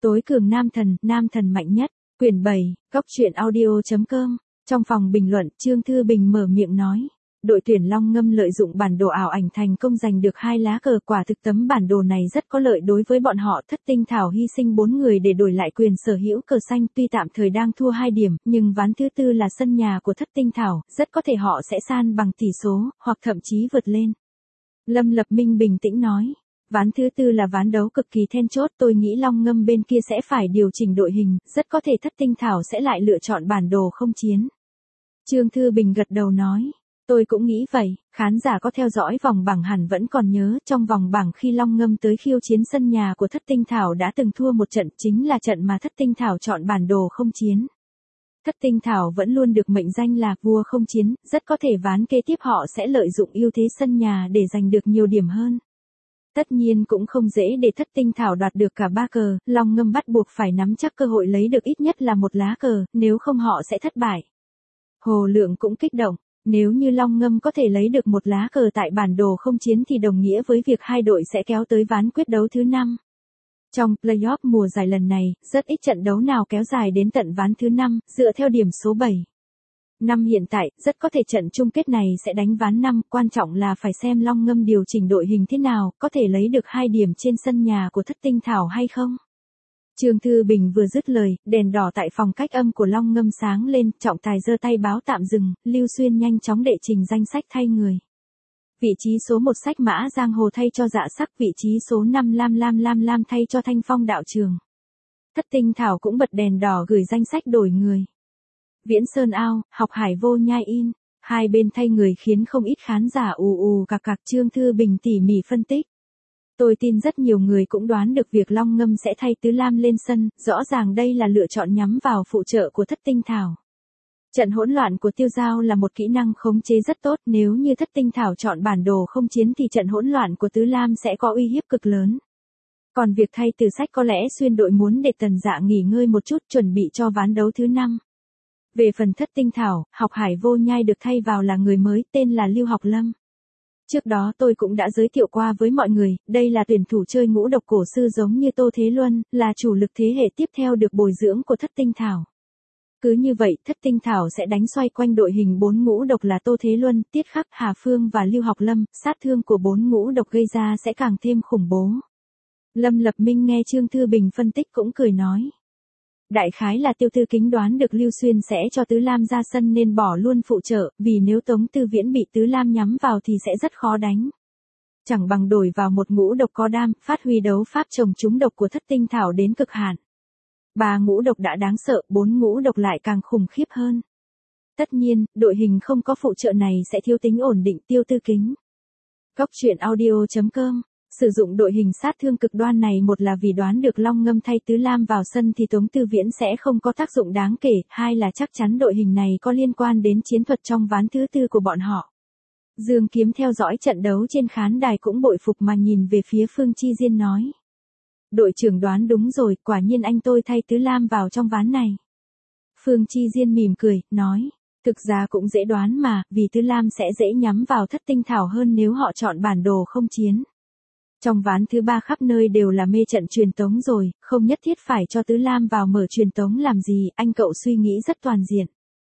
Tối cường nam thần mạnh nhất, quyển 7, góc truyện audio.com. Trong phòng bình luận, Trương Thư Bình mở miệng nói. Đội tuyển Long Ngâm lợi dụng bản đồ ảo ảnh thành công giành được 2 lá cờ, quả thực tấm bản đồ này rất có lợi đối với bọn họ. Thất Tinh Thảo hy sinh 4 người để đổi lại quyền sở hữu cờ xanh, tuy tạm thời đang thua 2 điểm, nhưng ván thứ tư là sân nhà của Thất Tinh Thảo, rất có thể họ sẽ san bằng tỷ số, hoặc thậm chí vượt lên. Lâm Lập Minh bình tĩnh nói. Ván thứ tư là ván đấu cực kỳ then chốt, tôi nghĩ Long Ngâm bên kia sẽ phải điều chỉnh đội hình, rất có thể Thất Tinh Thảo sẽ lại lựa chọn bản đồ không chiến. Trương Thư Bình gật đầu nói. Tôi cũng nghĩ vậy, khán giả có theo dõi vòng bảng hẳn vẫn còn nhớ, trong vòng bảng khi Long Ngâm tới khiêu chiến sân nhà của Thất Tinh Thảo đã từng thua một trận, chính là trận mà Thất Tinh Thảo chọn bản đồ không chiến. Thất Tinh Thảo vẫn luôn được mệnh danh là vua không chiến, rất có thể ván kế tiếp họ sẽ lợi dụng ưu thế sân nhà để giành được nhiều điểm hơn. Tất nhiên cũng không dễ để Thất Tinh Thảo đoạt được cả 3 cờ, Long Ngâm bắt buộc phải nắm chắc cơ hội lấy được ít nhất là 1 lá cờ, nếu không họ sẽ thất bại. Hồ Lượng cũng kích động, nếu như Long Ngâm có thể lấy được 1 lá cờ tại bản đồ không chiến thì đồng nghĩa với việc hai đội sẽ kéo tới ván quyết đấu thứ 5. Trong playoff mùa giải lần này, rất ít trận đấu nào kéo dài đến tận ván thứ 5, dựa theo điểm số 7. Năm hiện tại, rất có thể trận chung kết này sẽ đánh ván 5, quan trọng là phải xem Long Ngâm điều chỉnh đội hình thế nào, có thể lấy được 2 điểm trên sân nhà của Thất Tinh Thảo hay không. Trương Thư Bình vừa dứt lời, đèn đỏ tại phòng cách âm của Long Ngâm sáng lên, trọng tài giơ tay báo tạm dừng, Lưu Xuyên nhanh chóng đệ trình danh sách thay người. Vị trí số 1 Sách Mã Giang Hồ thay cho Dạ Sắc, vị trí số 5 Lam thay cho Thanh Phong Đạo Trường. Thất Tinh Thảo cũng bật đèn đỏ gửi danh sách đổi người. Viễn Sơn Ao, Học Hải Vô Nhai In, hai bên thay người khiến không ít khán giả ù cạc cạc. Trương Thư Bình tỉ mỉ phân tích. Tôi tin rất nhiều người cũng đoán được việc Long Ngâm sẽ thay Tứ Lam lên sân, rõ ràng đây là lựa chọn nhắm vào phụ trợ của Thất Tinh Thảo. Trận hỗn loạn của Tiêu Giao là một kỹ năng khống chế rất tốt, nếu như Thất Tinh Thảo chọn bản đồ không chiến thì trận hỗn loạn của Tứ Lam sẽ có uy hiếp cực lớn. Còn việc thay Từ Sách có lẽ Xuyên đội muốn để Tần Dạ nghỉ ngơi một chút chuẩn bị cho ván đấu thứ 5. Về phần Thất Tinh Thảo, Học Hải Vô Nhai được thay vào là người mới, tên là Lưu Học Lâm. Trước đó tôi cũng đã giới thiệu qua với mọi người, đây là tuyển thủ chơi ngũ độc cổ sư giống như Tô Thế Luân, là chủ lực thế hệ tiếp theo được bồi dưỡng của Thất Tinh Thảo. Cứ như vậy, Thất Tinh Thảo sẽ đánh xoay quanh đội hình 4 ngũ độc là Tô Thế Luân, Tiết Khắc, Hà Phương và Lưu Học Lâm, sát thương của 4 ngũ độc gây ra sẽ càng thêm khủng bố. Lâm Lập Minh nghe Trương Thư Bình phân tích cũng cười nói. Đại khái là Tiêu Tư Kính đoán được Lưu Xuyên sẽ cho Tứ Lam ra sân nên bỏ luôn phụ trợ, vì nếu Tống Tư Viễn bị Tứ Lam nhắm vào thì sẽ rất khó đánh. Chẳng bằng đổi vào một ngũ độc có đam, phát huy đấu pháp trồng trúng độc của Thất Tinh Thảo đến cực hạn. 3 ngũ độc đã đáng sợ, 4 ngũ độc lại càng khủng khiếp hơn. Tất nhiên, đội hình không có phụ trợ này sẽ thiếu tính ổn định. Tiêu Tư Kính. Góc truyện audio.com. Sử dụng đội hình sát thương cực đoan này, một là vì đoán được Long Ngâm thay Tứ Lam vào sân thì Tống Tư Viễn sẽ không có tác dụng đáng kể, hai là chắc chắn đội hình này có liên quan đến chiến thuật trong ván thứ tư của bọn họ. Dương Kiếm theo dõi trận đấu trên khán đài cũng bội phục mà nhìn về phía Phương Chi Diên nói. Đội trưởng đoán đúng rồi, quả nhiên anh tôi thay Tứ Lam vào trong ván này. Phương Chi Diên mỉm cười, nói. Thực ra cũng dễ đoán mà, vì Tứ Lam sẽ dễ nhắm vào Thất Tinh Thảo hơn nếu họ chọn bản đồ không chiến. Trong ván thứ 3 khắp nơi đều là mê trận truyền tống rồi, không nhất thiết phải cho Tứ Lam vào mở truyền tống làm gì, anh cậu suy nghĩ rất toàn diện.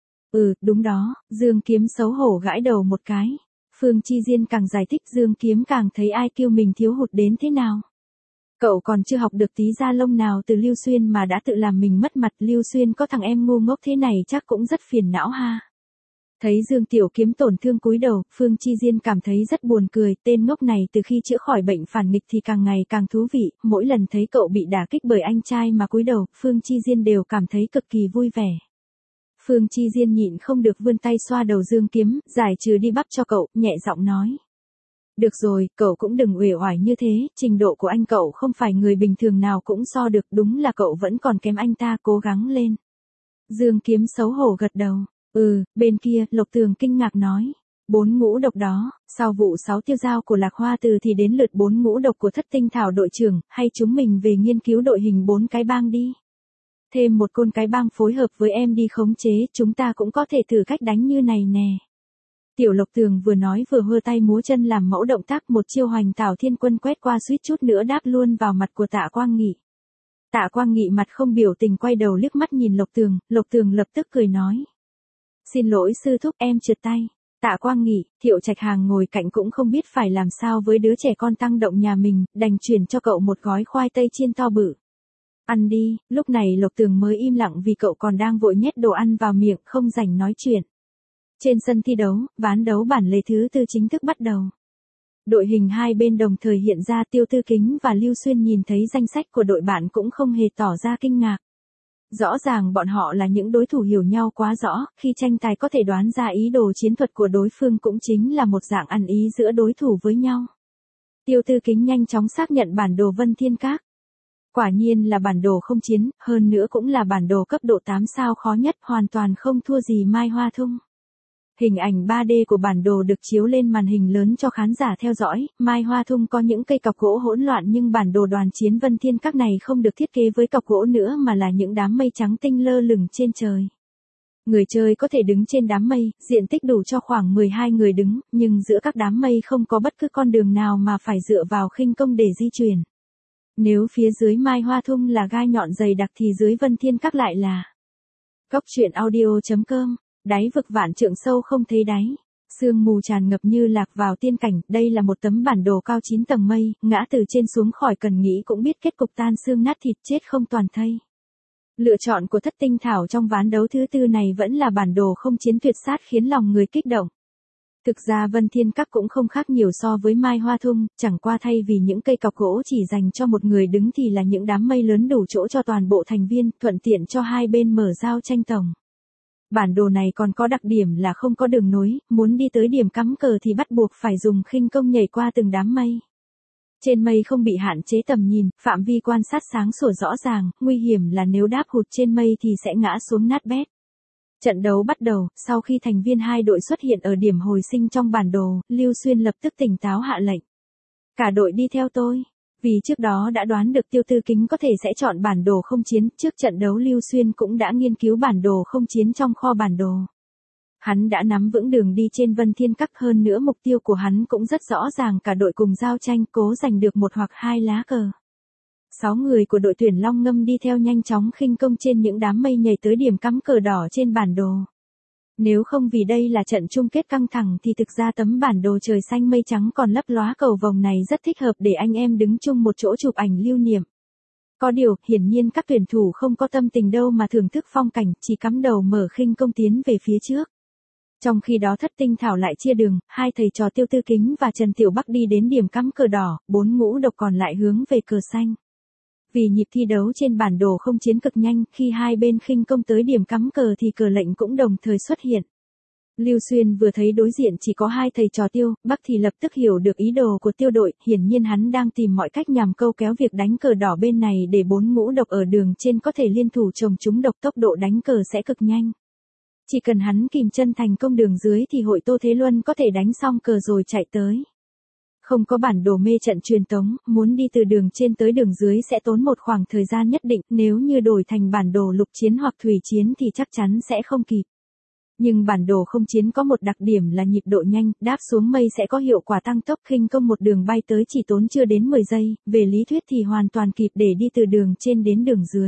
Đúng đó, Dương Kiếm xấu hổ gãi đầu một cái. Phương Chi Diên càng giải thích Dương Kiếm càng thấy ai kêu mình thiếu hụt đến thế nào. Cậu còn chưa học được tí da lông nào từ Lưu Xuyên mà đã tự làm mình mất mặt, Lưu Xuyên có thằng em ngu ngốc thế này chắc cũng rất phiền não ha. Thấy Dương Tiểu Kiếm tổn thương cúi đầu, Phương Chi Diên cảm thấy rất buồn cười, tên ngốc này từ khi chữa khỏi bệnh phản nghịch thì càng ngày càng thú vị, mỗi lần thấy cậu bị đả kích bởi anh trai mà cúi đầu, Phương Chi Diên đều cảm thấy cực kỳ vui vẻ. Phương Chi Diên nhịn không được vươn tay xoa đầu Dương Kiếm, giải trừ đi bắp cho cậu, nhẹ giọng nói. Được rồi, cậu cũng đừng uể oải như thế, trình độ của anh cậu không phải người bình thường nào cũng so được, đúng là cậu vẫn còn kém anh ta, cố gắng lên. Dương Kiếm xấu hổ gật đầu. Bên kia, Lộc Tường kinh ngạc nói. 4 ngũ độc đó, sau vụ 6 Tiêu Giao của Lạc Hoa Từ thì đến lượt 4 ngũ độc của Thất Tinh Thảo đội trưởng, hay chúng mình về nghiên cứu đội hình 4 cái bang đi. Thêm một côn cái bang phối hợp với em đi khống chế, chúng ta cũng có thể thử cách đánh như này nè. Tiểu Lộc Tường vừa nói vừa hơ tay múa chân làm mẫu động tác, một chiêu Hoành Tảo Thiên Quân quét qua suýt chút nữa đáp luôn vào mặt của Tạ Quang Nghị. Tạ Quang Nghị mặt không biểu tình quay đầu liếc mắt nhìn Lộc Tường lập tức cười nói. Xin lỗi sư thúc, em trượt tay. Tạ Quang Nghị, Thiệu Trạch Hàng ngồi cạnh cũng không biết phải làm sao với đứa trẻ con tăng động nhà mình, đành chuyển cho cậu một gói khoai tây chiên to bự. Ăn đi, lúc này Lộc Tường mới im lặng vì cậu còn đang vội nhét đồ ăn vào miệng, không rảnh nói chuyện. Trên sân thi đấu, ván đấu bản lề thứ tư chính thức bắt đầu. Đội hình hai bên đồng thời hiện ra, Tiêu Tư Kính và Lưu Xuyên nhìn thấy danh sách của đội bạn cũng không hề tỏ ra kinh ngạc. Rõ ràng bọn họ là những đối thủ hiểu nhau quá rõ, khi tranh tài có thể đoán ra ý đồ chiến thuật của đối phương cũng chính là một dạng ăn ý giữa đối thủ với nhau. Tiêu Tư Kính nhanh chóng xác nhận bản đồ Vân Thiên Các. Quả nhiên là bản đồ không chiến, hơn nữa cũng là bản đồ cấp độ 8 sao khó nhất, hoàn toàn không thua gì Mai Hoa Thung. Hình ảnh 3D của bản đồ được chiếu lên màn hình lớn cho khán giả theo dõi, Mai Hoa Thung có những cây cọc gỗ hỗn loạn nhưng bản đồ đoàn chiến Vân Thiên Các này không được thiết kế với cọc gỗ nữa mà là những đám mây trắng tinh lơ lửng trên trời. Người chơi có thể đứng trên đám mây, diện tích đủ cho khoảng 12 người đứng, nhưng giữa các đám mây không có bất cứ con đường nào mà phải dựa vào khinh công để di chuyển. Nếu phía dưới Mai Hoa Thung là gai nhọn dày đặc thì dưới Vân Thiên Các lại là Cốc truyện audio.com. Đáy vực vạn trượng sâu không thấy đáy. Sương mù tràn ngập như lạc vào tiên cảnh, đây là một tấm bản đồ cao 9 tầng mây, ngã từ trên xuống khỏi cần nghĩ cũng biết kết cục tan xương nát thịt, chết không toàn thây. Lựa chọn của Thất Tinh Thảo trong ván đấu thứ tư này vẫn là bản đồ không chiến tuyệt sát khiến lòng người kích động. Thực ra Vân Thiên Các cũng không khác nhiều so với Mai Hoa Thung, chẳng qua thay vì những cây cọc gỗ chỉ dành cho một người đứng thì là những đám mây lớn đủ chỗ cho toàn bộ thành viên, thuận tiện cho hai bên mở giao tranh tổng. Bản đồ này còn có đặc điểm là không có đường nối, muốn đi tới điểm cắm cờ thì bắt buộc phải dùng khinh công nhảy qua từng đám mây. Trên mây không bị hạn chế tầm nhìn, phạm vi quan sát sáng sủa rõ ràng, nguy hiểm là nếu đáp hụt trên mây thì sẽ ngã xuống nát bét. Trận đấu bắt đầu, sau khi thành viên hai đội xuất hiện ở điểm hồi sinh trong bản đồ, Lưu Xuyên lập tức tỉnh táo hạ lệnh. Cả đội đi theo tôi. Vì trước đó đã đoán được Tiêu Tư Kính có thể sẽ chọn bản đồ không chiến, trước trận đấu Lưu Xuyên cũng đã nghiên cứu bản đồ không chiến trong kho bản đồ. Hắn đã nắm vững đường đi trên Vân Thiên Các, hơn nữa mục tiêu của hắn cũng rất rõ ràng, cả đội cùng giao tranh cố giành được một hoặc hai lá cờ. 6 người của đội tuyển Long Ngâm đi theo nhanh chóng khinh công trên những đám mây nhảy tới điểm cắm cờ đỏ trên bản đồ. Nếu không vì đây là trận chung kết căng thẳng thì thực ra tấm bản đồ trời xanh mây trắng còn lấp lóa cầu vồng này rất thích hợp để anh em đứng chung một chỗ chụp ảnh lưu niệm. Có điều, hiển nhiên các tuyển thủ không có tâm tình đâu mà thưởng thức phong cảnh, chỉ cắm đầu mở khinh công tiến về phía trước. Trong khi đó Thất Tinh Thảo lại chia đường, hai thầy trò Tiêu Tư Kính và Trần Tiểu Bắc đi đến điểm cắm cờ đỏ, 4 ngũ độc còn lại hướng về cờ xanh. Vì nhịp thi đấu trên bản đồ không chiến cực nhanh, khi hai bên khinh công tới điểm cắm cờ thì cờ lệnh cũng đồng thời xuất hiện. Lưu Xuyên vừa thấy đối diện chỉ có hai thầy trò Tiêu Bắc thì lập tức hiểu được ý đồ của Tiêu đội, hiển nhiên hắn đang tìm mọi cách nhằm câu kéo việc đánh cờ đỏ bên này để 4 ngũ độc ở đường trên có thể liên thủ chồng chúng độc, tốc độ đánh cờ sẽ cực nhanh. Chỉ cần hắn kìm chân thành công đường dưới thì hội Tô Thế Luân có thể đánh xong cờ rồi chạy tới. Không có bản đồ mê trận truyền tống, muốn đi từ đường trên tới đường dưới sẽ tốn một khoảng thời gian nhất định, nếu như đổi thành bản đồ lục chiến hoặc thủy chiến thì chắc chắn sẽ không kịp. Nhưng bản đồ không chiến có một đặc điểm là nhịp độ nhanh, đáp xuống mây sẽ có hiệu quả tăng tốc, khinh công một đường bay tới chỉ tốn chưa đến 10 giây, về lý thuyết thì hoàn toàn kịp để đi từ đường trên đến đường dưới.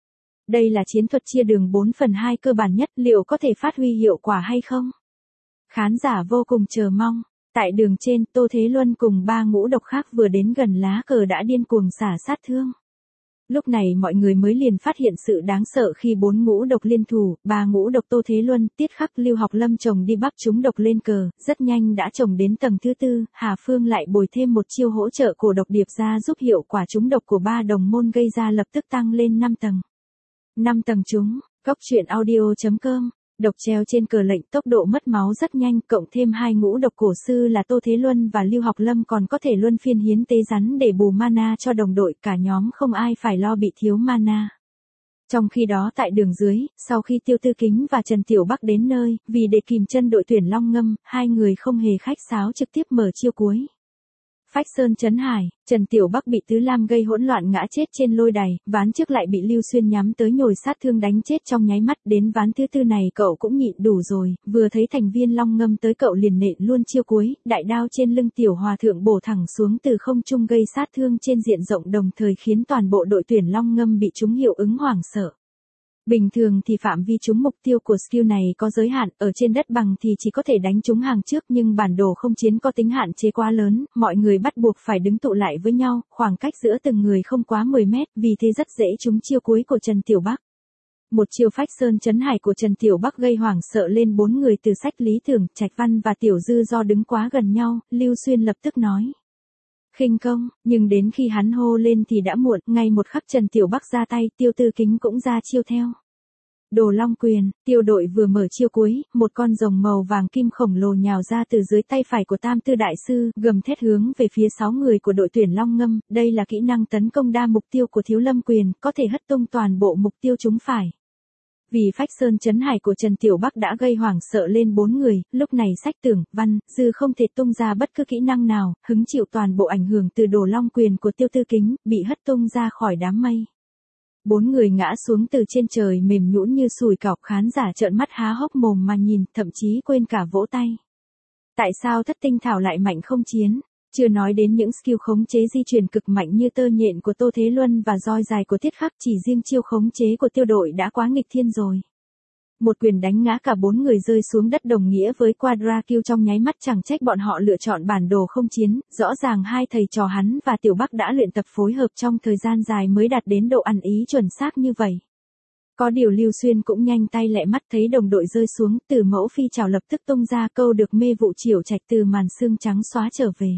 Đây là chiến thuật chia đường 4/2 cơ bản nhất, liệu có thể phát huy hiệu quả hay không? Khán giả vô cùng chờ mong. Tại đường trên, Tô Thế Luân cùng 3 ngũ độc khác vừa đến gần lá cờ đã điên cuồng xả sát thương. Lúc này mọi người mới liền phát hiện sự đáng sợ khi 4 ngũ độc liên thủ, 3 ngũ độc Tô Thế Luân, Tiết Khắc, Lưu Học Lâm chồng đi bắp chúng độc lên cờ, rất nhanh đã chồng đến tầng thứ tư, Hà Phương lại bồi thêm một chiêu hỗ trợ cổ độc điệp ra giúp hiệu quả chúng độc của 3 đồng môn gây ra lập tức tăng lên 5 tầng. 5 tầng chúng, Cốc truyện audio.com. Độc treo trên cờ lệnh, tốc độ mất máu rất nhanh, cộng thêm 2 ngũ độc cổ sư là Tô Thế Luân và Lưu Học Lâm còn có thể luân phiên hiến tế rắn để bù mana cho đồng đội, cả nhóm không ai phải lo bị thiếu mana. Trong khi đó tại đường dưới, sau khi Tiêu Tư Kính và Trần Tiểu Bắc đến nơi, vì để kìm chân đội tuyển Long Ngâm, hai người không hề khách sáo trực tiếp mở chiêu cuối. Phách Sơn Trấn Hải, Trần Tiểu Bắc bị Tứ Lam gây hỗn loạn ngã chết trên lôi đài, ván trước lại bị Lưu Xuyên nhắm tới nhồi sát thương đánh chết trong nháy mắt, đến ván thứ tư này cậu cũng nhịn đủ rồi, vừa thấy thành viên Long Ngâm tới cậu liền nện luôn chiêu cuối, đại đao trên lưng Tiểu Hòa Thượng bổ thẳng xuống từ không trung gây sát thương trên diện rộng, đồng thời khiến toàn bộ đội tuyển Long Ngâm bị trúng hiệu ứng hoảng sợ. Bình thường thì phạm vi trúng mục tiêu của skill này có giới hạn, ở trên đất bằng thì chỉ có thể đánh trúng hàng trước, nhưng bản đồ không chiến có tính hạn chế quá lớn, mọi người bắt buộc phải đứng tụ lại với nhau, khoảng cách giữa từng người không quá 10 mét, vì thế rất dễ trúng chiêu cuối của Trần Tiểu Bắc. Một chiêu Phách Sơn Trấn Hải của Trần Tiểu Bắc gây hoảng sợ lên 4 người từ Sách Lý Tưởng, Trạch Văn và Tiểu Dư, do đứng quá gần nhau, Lưu Xuyên lập tức nói khinh công, nhưng đến khi hắn hô lên thì đã muộn, ngay một khắc Trần Tiểu Bắc ra tay, Tiêu Tư Kính cũng ra chiêu theo. Đồ Long Quyền, Tiêu đội vừa mở chiêu cuối, một con rồng màu vàng kim khổng lồ nhào ra từ dưới tay phải của Tam Tư Đại Sư, gầm thét hướng về phía 6 người của đội tuyển Long Ngâm, đây là kỹ năng tấn công đa mục tiêu của Thiếu Lâm Quyền, có thể hất tung toàn bộ mục tiêu chúng phải. Vì Phách Sơn Trấn Hải của Trần Tiểu Bắc đã gây hoảng sợ lên 4 người, lúc này Sách Tưởng, Văn, Dư không thể tung ra bất cứ kỹ năng nào, hứng chịu toàn bộ ảnh hưởng từ Đồ Long Quyền của Tiêu Tư Kính, bị hất tung ra khỏi đám mây. 4 người ngã xuống từ trên trời mềm nhũn như sùi cảo, khán giả trợn mắt há hốc mồm mà nhìn, thậm chí quên cả vỗ tay. Tại sao Thất Tinh Thảo lại mạnh không chiến? Chưa nói đến những skill khống chế di chuyển cực mạnh như tơ nhện của Tô Thế Luân và roi dài của Tiết Khắc, chỉ riêng chiêu khống chế của Tiêu đội đã quá nghịch thiên rồi. Một quyền đánh ngã cả 4 người rơi xuống đất đồng nghĩa với quadra kill trong nháy mắt, chẳng trách bọn họ lựa chọn bản đồ không chiến, rõ ràng hai thầy trò hắn và Tiểu Bắc đã luyện tập phối hợp trong thời gian dài mới đạt đến độ ăn ý chuẩn xác như vậy. Có điều Lưu Xuyên cũng nhanh tay lẹ mắt, thấy đồng đội rơi xuống, Từ Mẫu Phi Trảo lập tức tung ra câu được mê vụ Triểu Trạch từ màn xương trắng xóa trở về.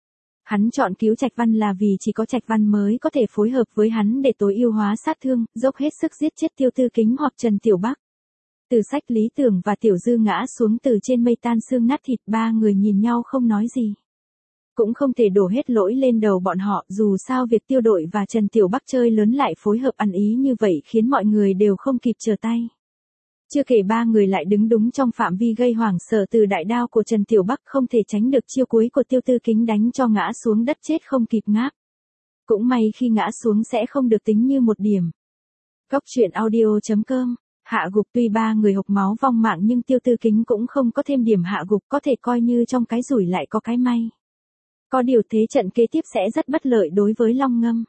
Hắn chọn cứu Trạch Văn là vì chỉ có Trạch Văn mới có thể phối hợp với hắn để tối ưu hóa sát thương, dốc hết sức giết chết Tiêu Tư Kính hoặc Trần Tiểu Bắc. Từ Sách Lý Tưởng và Tiểu Dư ngã xuống từ trên mây tan xương nát thịt, ba người nhìn nhau không nói gì. Cũng không thể đổ hết lỗi lên đầu bọn họ, dù sao việc Tiêu đội và Trần Tiểu Bắc chơi lớn lại phối hợp ăn ý như vậy khiến mọi người đều không kịp trở tay. Chưa kể ba người lại đứng đúng trong phạm vi gây hoảng sợ từ đại đao của Trần Tiểu Bắc, không thể tránh được chiêu cuối của Tiêu Tư Kính đánh cho ngã xuống đất chết không kịp ngáp. Cũng may khi ngã xuống sẽ không được tính như một điểm. Cóc truyện audio.com. Hạ gục, tuy ba người hộc máu vong mạng nhưng Tiêu Tư Kính cũng không có thêm điểm hạ gục, có thể coi như trong cái rủi lại có cái may. Có điều thế trận kế tiếp sẽ rất bất lợi đối với Long Ngâm.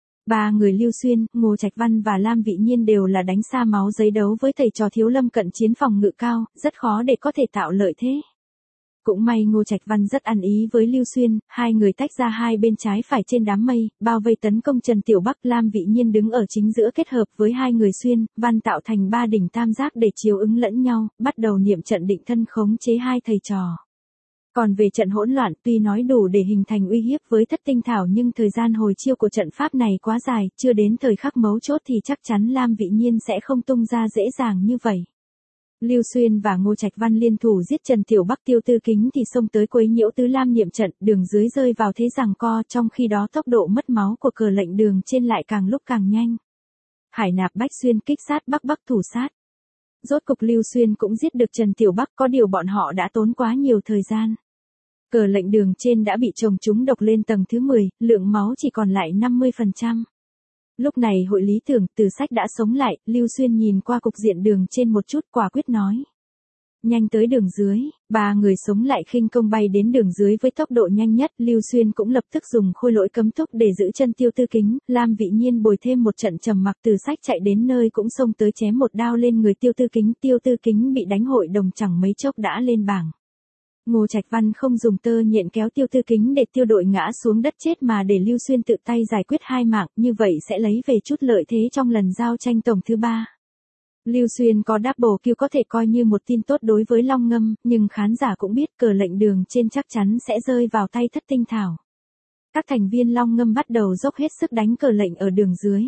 Ba người Lưu Xuyên, Ngô Trạch Văn và Lam Vị Nhiên đều là đánh xa máu giấy đấu với thầy trò Thiếu Lâm cận chiến phòng ngự cao, rất khó để có thể tạo lợi thế. Cũng may Ngô Trạch Văn rất ăn ý với Lưu Xuyên, hai người tách ra hai bên trái phải trên đám mây, bao vây tấn công Trần Tiểu Bắc. Lam Vị Nhiên đứng ở chính giữa kết hợp với hai người Xuyên, Văn tạo thành ba đỉnh tam giác để chiếu ứng lẫn nhau, bắt đầu niệm trận định thân khống chế hai thầy trò. Còn về trận hỗn loạn, tuy nói đủ để hình thành uy hiếp với Thất Tinh Thảo nhưng thời gian hồi chiêu của trận pháp này quá dài, chưa đến thời khắc mấu chốt thì chắc chắn Lam Vị Nhiên sẽ không tung ra dễ dàng như vậy. Lưu Xuyên và Ngô Trạch Văn liên thủ giết Trần Tiểu Bắc. Tiêu Tư Kính thì xông tới quấy nhiễu Tứ Lam niệm trận, đường dưới rơi vào thế giằng co, trong khi đó tốc độ mất máu của Cờ Lệnh Đường trên lại càng lúc càng nhanh. Hải Nạp Bách Xuyên kích sát Bắc Bắc thủ sát. Rốt cục Lưu Xuyên cũng giết được Trần Tiểu Bắc, có điều bọn họ đã tốn quá nhiều thời gian. Cờ Lệnh Đường trên đã bị chồng trúng độc lên tầng thứ 10, lượng máu chỉ còn lại 50%. Lúc này Hội Lý Tưởng, Từ Sách đã sống lại, Lưu Xuyên nhìn qua cục diện đường trên một chút, quả quyết nói. Nhanh tới đường dưới, ba người sống lại khinh công bay đến đường dưới với tốc độ nhanh nhất, Lưu Xuyên cũng lập tức dùng khôi lỗi cấm túc để giữ chân Tiêu Tư Kính, Lam Vị Nhiên bồi thêm một trận trầm mặc. Từ Sách chạy đến nơi cũng xông tới chém một đao lên người Tiêu Tư Kính bị đánh hội đồng chẳng mấy chốc đã lên bảng. Ngô Trạch Văn không dùng tơ nhện kéo Tiêu Tư Kính để Tiêu đội ngã xuống đất chết mà để Lưu Xuyên tự tay giải quyết hai mạng, như vậy sẽ lấy về chút lợi thế trong lần giao tranh tổng thứ 3. Lưu Xuyên có double kill có thể coi như một tin tốt đối với Long Ngâm, nhưng khán giả cũng biết Cờ Lệnh Đường trên chắc chắn sẽ rơi vào tay Thất Tinh Thảo. Các thành viên Long Ngâm bắt đầu dốc hết sức đánh Cờ Lệnh ở đường dưới.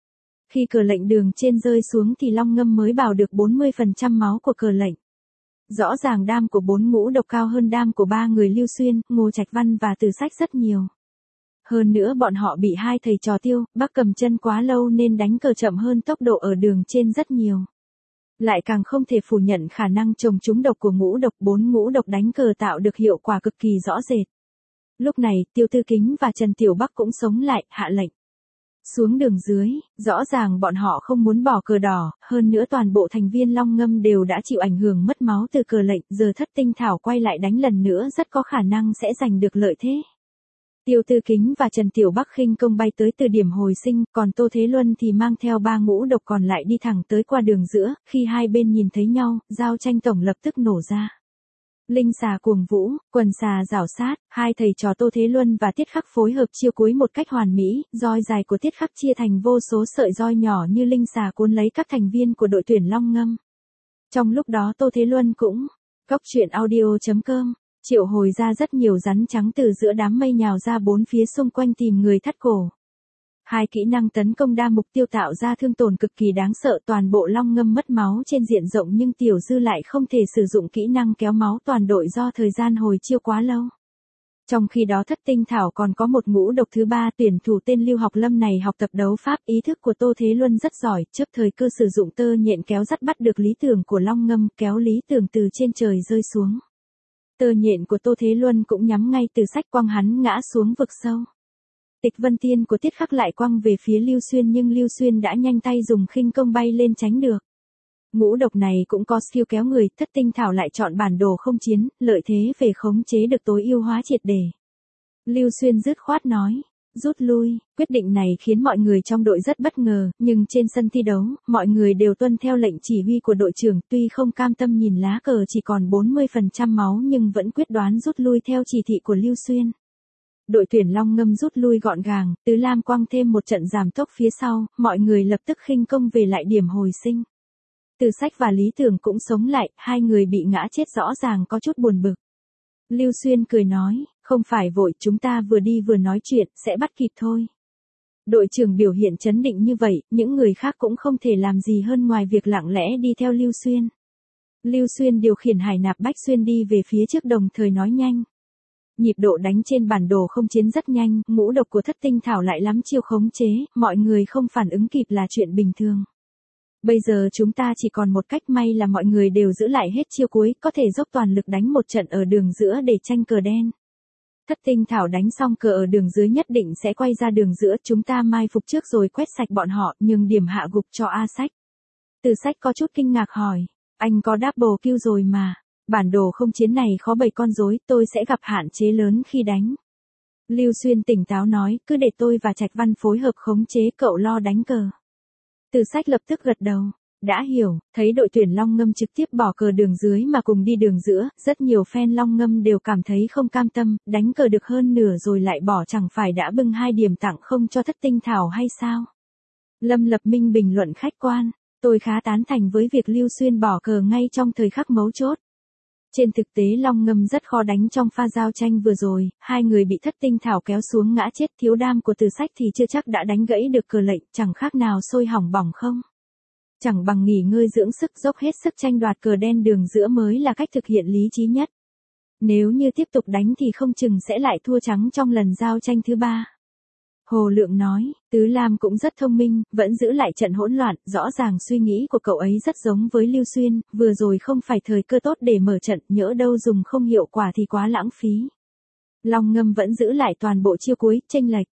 Khi Cờ Lệnh Đường trên rơi xuống thì Long Ngâm mới bảo được 40% máu của Cờ Lệnh. Rõ ràng đam của 4 ngũ độc cao hơn đam của ba người Lưu Xuyên, Ngô Trạch Văn và Từ Sách rất nhiều. Hơn nữa bọn họ bị hai thầy trò Tiêu Bắc cầm chân quá lâu nên đánh cờ chậm hơn tốc độ ở đường trên rất nhiều. Lại càng không thể phủ nhận khả năng trồng trúng độc của ngũ độc, 4 ngũ độc đánh cờ tạo được hiệu quả cực kỳ rõ rệt. Lúc này, Tiêu Tư Kính và Trần Tiểu Bắc cũng sống lại, hạ lệnh. Xuống đường dưới, rõ ràng bọn họ không muốn bỏ cờ đỏ, hơn nữa toàn bộ thành viên Long Ngâm đều đã chịu ảnh hưởng mất máu từ cờ lệnh, giờ Thất Tinh Thảo quay lại đánh lần nữa rất có khả năng sẽ giành được lợi thế. Tiêu Tư Kính và Trần Tiểu Bắc khinh công bay tới từ điểm hồi sinh, còn Tô Thế Luân thì mang theo 3 ngũ độc còn lại đi thẳng tới qua đường giữa, khi hai bên nhìn thấy nhau, giao tranh tổng lập tức nổ ra. Linh xà cuồng vũ, quần xà rảo sát, hai thầy trò Tô Thế Luân và Tiết Khắc phối hợp chiêu cuối một cách hoàn mỹ, roi dài của Tiết Khắc chia thành vô số sợi roi nhỏ như linh xà cuốn lấy các thành viên của đội tuyển Long Ngâm. Trong lúc đó Tô Thế Luân cũng, goctruyện.audio.com, triệu hồi ra rất nhiều rắn trắng từ giữa đám mây nhào ra bốn phía xung quanh tìm người thắt cổ. Hai kỹ năng tấn công đa mục tiêu tạo ra thương tổn cực kỳ đáng sợ, toàn bộ Long Ngâm mất máu trên diện rộng nhưng Tiểu Dư lại không thể sử dụng kỹ năng kéo máu toàn đội do thời gian hồi chiêu quá lâu. Trong khi đó Thất Tinh Thảo còn có một ngũ độc thứ ba, tuyển thủ tên Lưu Học Lâm này học tập đấu pháp, ý thức của Tô Thế Luân rất giỏi, trước thời cơ sử dụng tơ nhện kéo dắt bắt được Lý Tưởng của Long Ngâm, kéo Lý Tưởng từ trên trời rơi xuống. Tơ nhện của Tô Thế Luân cũng nhắm ngay từ sách quăng hắn ngã xuống vực sâu. Tịch Vân Tiên của Tiết Khắc lại quăng về phía Lưu Xuyên nhưng Lưu Xuyên đã nhanh tay dùng khinh công bay lên tránh được. Ngũ độc này cũng có skill kéo người, Thất Tinh Thảo lại chọn bản đồ không chiến, lợi thế về khống chế được tối ưu hóa triệt để. Lưu Xuyên dứt khoát nói, rút lui, quyết định này khiến mọi người trong đội rất bất ngờ, nhưng trên sân thi đấu, mọi người đều tuân theo lệnh chỉ huy của đội trưởng, tuy không cam tâm nhìn lá cờ chỉ còn 40% máu nhưng vẫn quyết đoán rút lui theo chỉ thị của Lưu Xuyên. Đội tuyển Long Ngâm rút lui gọn gàng, Tứ Lam quăng thêm một trận giảm tốc phía sau, mọi người lập tức khinh công về lại điểm hồi sinh. Từ Sách và Lý Tưởng cũng sống lại, hai người bị ngã chết rõ ràng có chút buồn bực. Lưu Xuyên cười nói, không phải vội, chúng ta vừa đi vừa nói chuyện, sẽ bắt kịp thôi. Đội trưởng biểu hiện chấn định như vậy, những người khác cũng không thể làm gì hơn ngoài việc lặng lẽ đi theo Lưu Xuyên. Lưu Xuyên điều khiển Hải Nạp Bách Xuyên đi về phía trước, đồng thời nói nhanh. Nhịp độ đánh trên bản đồ không chiến rất nhanh, ngũ độc của Thất Tinh Thảo lại lắm chiêu khống chế, mọi người không phản ứng kịp là chuyện bình thường. Bây giờ chúng ta chỉ còn một cách, may là mọi người đều giữ lại hết chiêu cuối, có thể dốc toàn lực đánh một trận ở đường giữa để tranh cờ đen. Thất Tinh Thảo đánh xong cờ ở đường dưới nhất định sẽ quay ra đường giữa, chúng ta mai phục trước rồi quét sạch bọn họ, nhưng điểm hạ gục cho A Sách. Từ Sách có chút kinh ngạc hỏi, anh có double kill rồi mà. Bản đồ không chiến này khó bày con rối, tôi sẽ gặp hạn chế lớn khi đánh. Lưu Xuyên tỉnh táo nói, cứ để tôi và Trạch Văn phối hợp khống chế, cậu lo đánh cờ. Từ Sách lập tức gật đầu, đã hiểu, thấy đội tuyển Long Ngâm trực tiếp bỏ cờ đường dưới mà cùng đi đường giữa, rất nhiều fan Long Ngâm đều cảm thấy không cam tâm, đánh cờ được hơn nửa rồi lại bỏ chẳng phải đã bưng 2 điểm tặng không cho Thất Tinh Thảo hay sao? Lâm Lập Minh bình luận khách quan, tôi khá tán thành với việc Lưu Xuyên bỏ cờ ngay trong thời khắc mấu chốt. Trên thực tế Long Ngâm rất khó đánh trong pha giao tranh vừa rồi, hai người bị Thất Tinh Thảo kéo xuống ngã chết, thiếu đam của Từ Sách thì chưa chắc đã đánh gãy được cờ lệnh, chẳng khác nào sôi hỏng bỏng không. Chẳng bằng nghỉ ngơi dưỡng sức, dốc hết sức tranh đoạt cờ đen đường giữa mới là cách thực hiện lý trí nhất. Nếu như tiếp tục đánh thì không chừng sẽ lại thua trắng trong lần giao tranh thứ 3. Hồ Lượng nói, Tứ Lam cũng rất thông minh, vẫn giữ lại trận hỗn loạn, rõ ràng suy nghĩ của cậu ấy rất giống với Lưu Xuyên, vừa rồi không phải thời cơ tốt để mở trận, nhỡ đâu dùng không hiệu quả thì quá lãng phí. Long Ngâm vẫn giữ lại toàn bộ chiêu cuối, chênh lệch.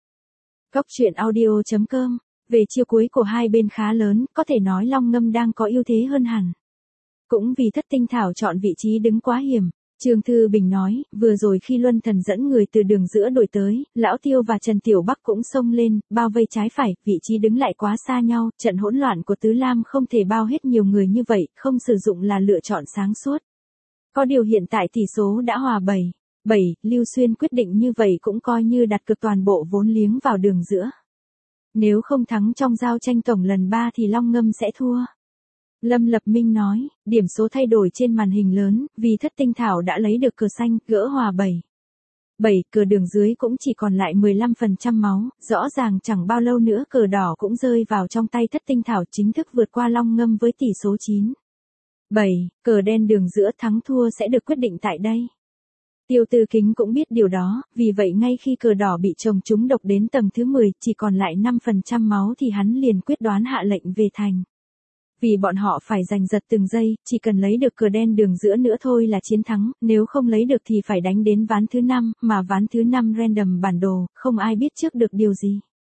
Goctruyện.audio.com, về chiêu cuối của hai bên khá lớn, có thể nói Long Ngâm đang có ưu thế hơn hẳn. Cũng vì Thất Tinh Thảo chọn vị trí đứng quá hiểm. Trương Thư Bình nói, vừa rồi khi Luân Thần dẫn người từ đường giữa đuổi tới, Lão Tiêu và Trần Tiểu Bắc cũng xông lên, bao vây trái phải, vị trí đứng lại quá xa nhau, trận hỗn loạn của Tứ Lam không thể bao hết nhiều người như vậy, không sử dụng là lựa chọn sáng suốt. Có điều hiện tại tỷ số đã hòa 7-7, Lưu Xuyên quyết định như vậy cũng coi như đặt cược toàn bộ vốn liếng vào đường giữa. Nếu không thắng trong giao tranh tổng lần 3 thì Long Ngâm sẽ thua. Lâm Lập Minh nói, điểm số thay đổi trên màn hình lớn, vì Thất Tinh Thảo đã lấy được cờ xanh, gỡ hòa 7-7, cờ đường dưới cũng chỉ còn lại 15% máu, rõ ràng chẳng bao lâu nữa cờ đỏ cũng rơi vào trong tay Thất Tinh Thảo, chính thức vượt qua Long Ngâm với tỷ số 9-7, cờ đen đường giữa thắng thua sẽ được quyết định tại đây. Tiêu Tư Kính cũng biết điều đó, vì vậy ngay khi cờ đỏ bị chồng trúng độc đến tầng thứ 10, chỉ còn lại 5% máu thì hắn liền quyết đoán hạ lệnh về thành. Vì bọn họ phải giành giật từng giây, chỉ cần lấy được cờ đen đường giữa nữa thôi là chiến thắng, nếu không lấy được thì phải đánh đến ván thứ 5, mà ván thứ 5 random bản đồ, không ai biết trước được điều gì.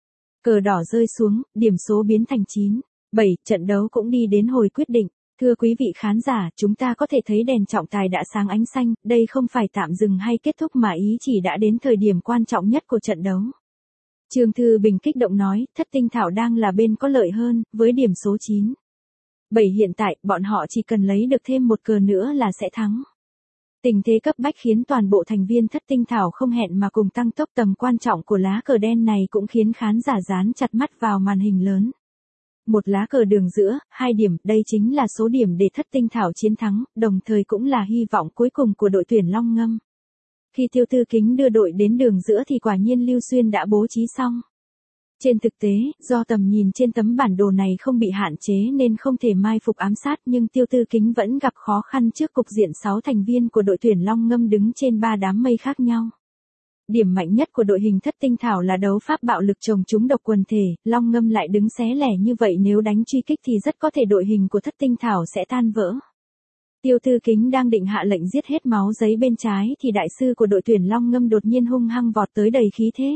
Cờ đỏ rơi xuống, điểm số biến thành 9. 7, trận đấu cũng đi đến hồi quyết định. Thưa quý vị khán giả, chúng ta có thể thấy đèn trọng tài đã sáng ánh xanh, đây không phải tạm dừng hay kết thúc mà ý chỉ đã đến thời điểm quan trọng nhất của trận đấu. Trương Thư Bình kích động nói, Thất Tinh Thảo đang là bên có lợi hơn, với điểm số 9. 7 hiện tại, bọn họ chỉ cần lấy được thêm một cờ nữa là sẽ thắng. Tình thế cấp bách khiến toàn bộ thành viên Thất Tinh Thảo không hẹn mà cùng tăng tốc, tầm quan trọng của lá cờ đen này cũng khiến khán giả dán chặt mắt vào màn hình lớn. Một lá cờ đường giữa, 2 điểm, đây chính là số điểm để Thất Tinh Thảo chiến thắng, đồng thời cũng là hy vọng cuối cùng của đội tuyển Long Ngâm. Khi Tiêu Tư Kính đưa đội đến đường giữa thì quả nhiên Lưu Xuyên đã bố trí xong. Trên thực tế, do tầm nhìn trên tấm bản đồ này không bị hạn chế nên không thể mai phục ám sát, nhưng Tiêu Tư Kính vẫn gặp khó khăn trước cục diện 6 thành viên của đội tuyển Long Ngâm đứng trên 3 đám mây khác nhau. Điểm mạnh nhất của đội hình Thất Tinh Thảo là đấu pháp bạo lực chồng trúng độc quần thể, Long Ngâm lại đứng xé lẻ như vậy, nếu đánh truy kích thì rất có thể đội hình của Thất Tinh Thảo sẽ tan vỡ. Tiêu Tư Kính đang định hạ lệnh giết hết máu giấy bên trái thì đại sư của đội tuyển Long Ngâm đột nhiên hung hăng vọt tới đầy khí thế.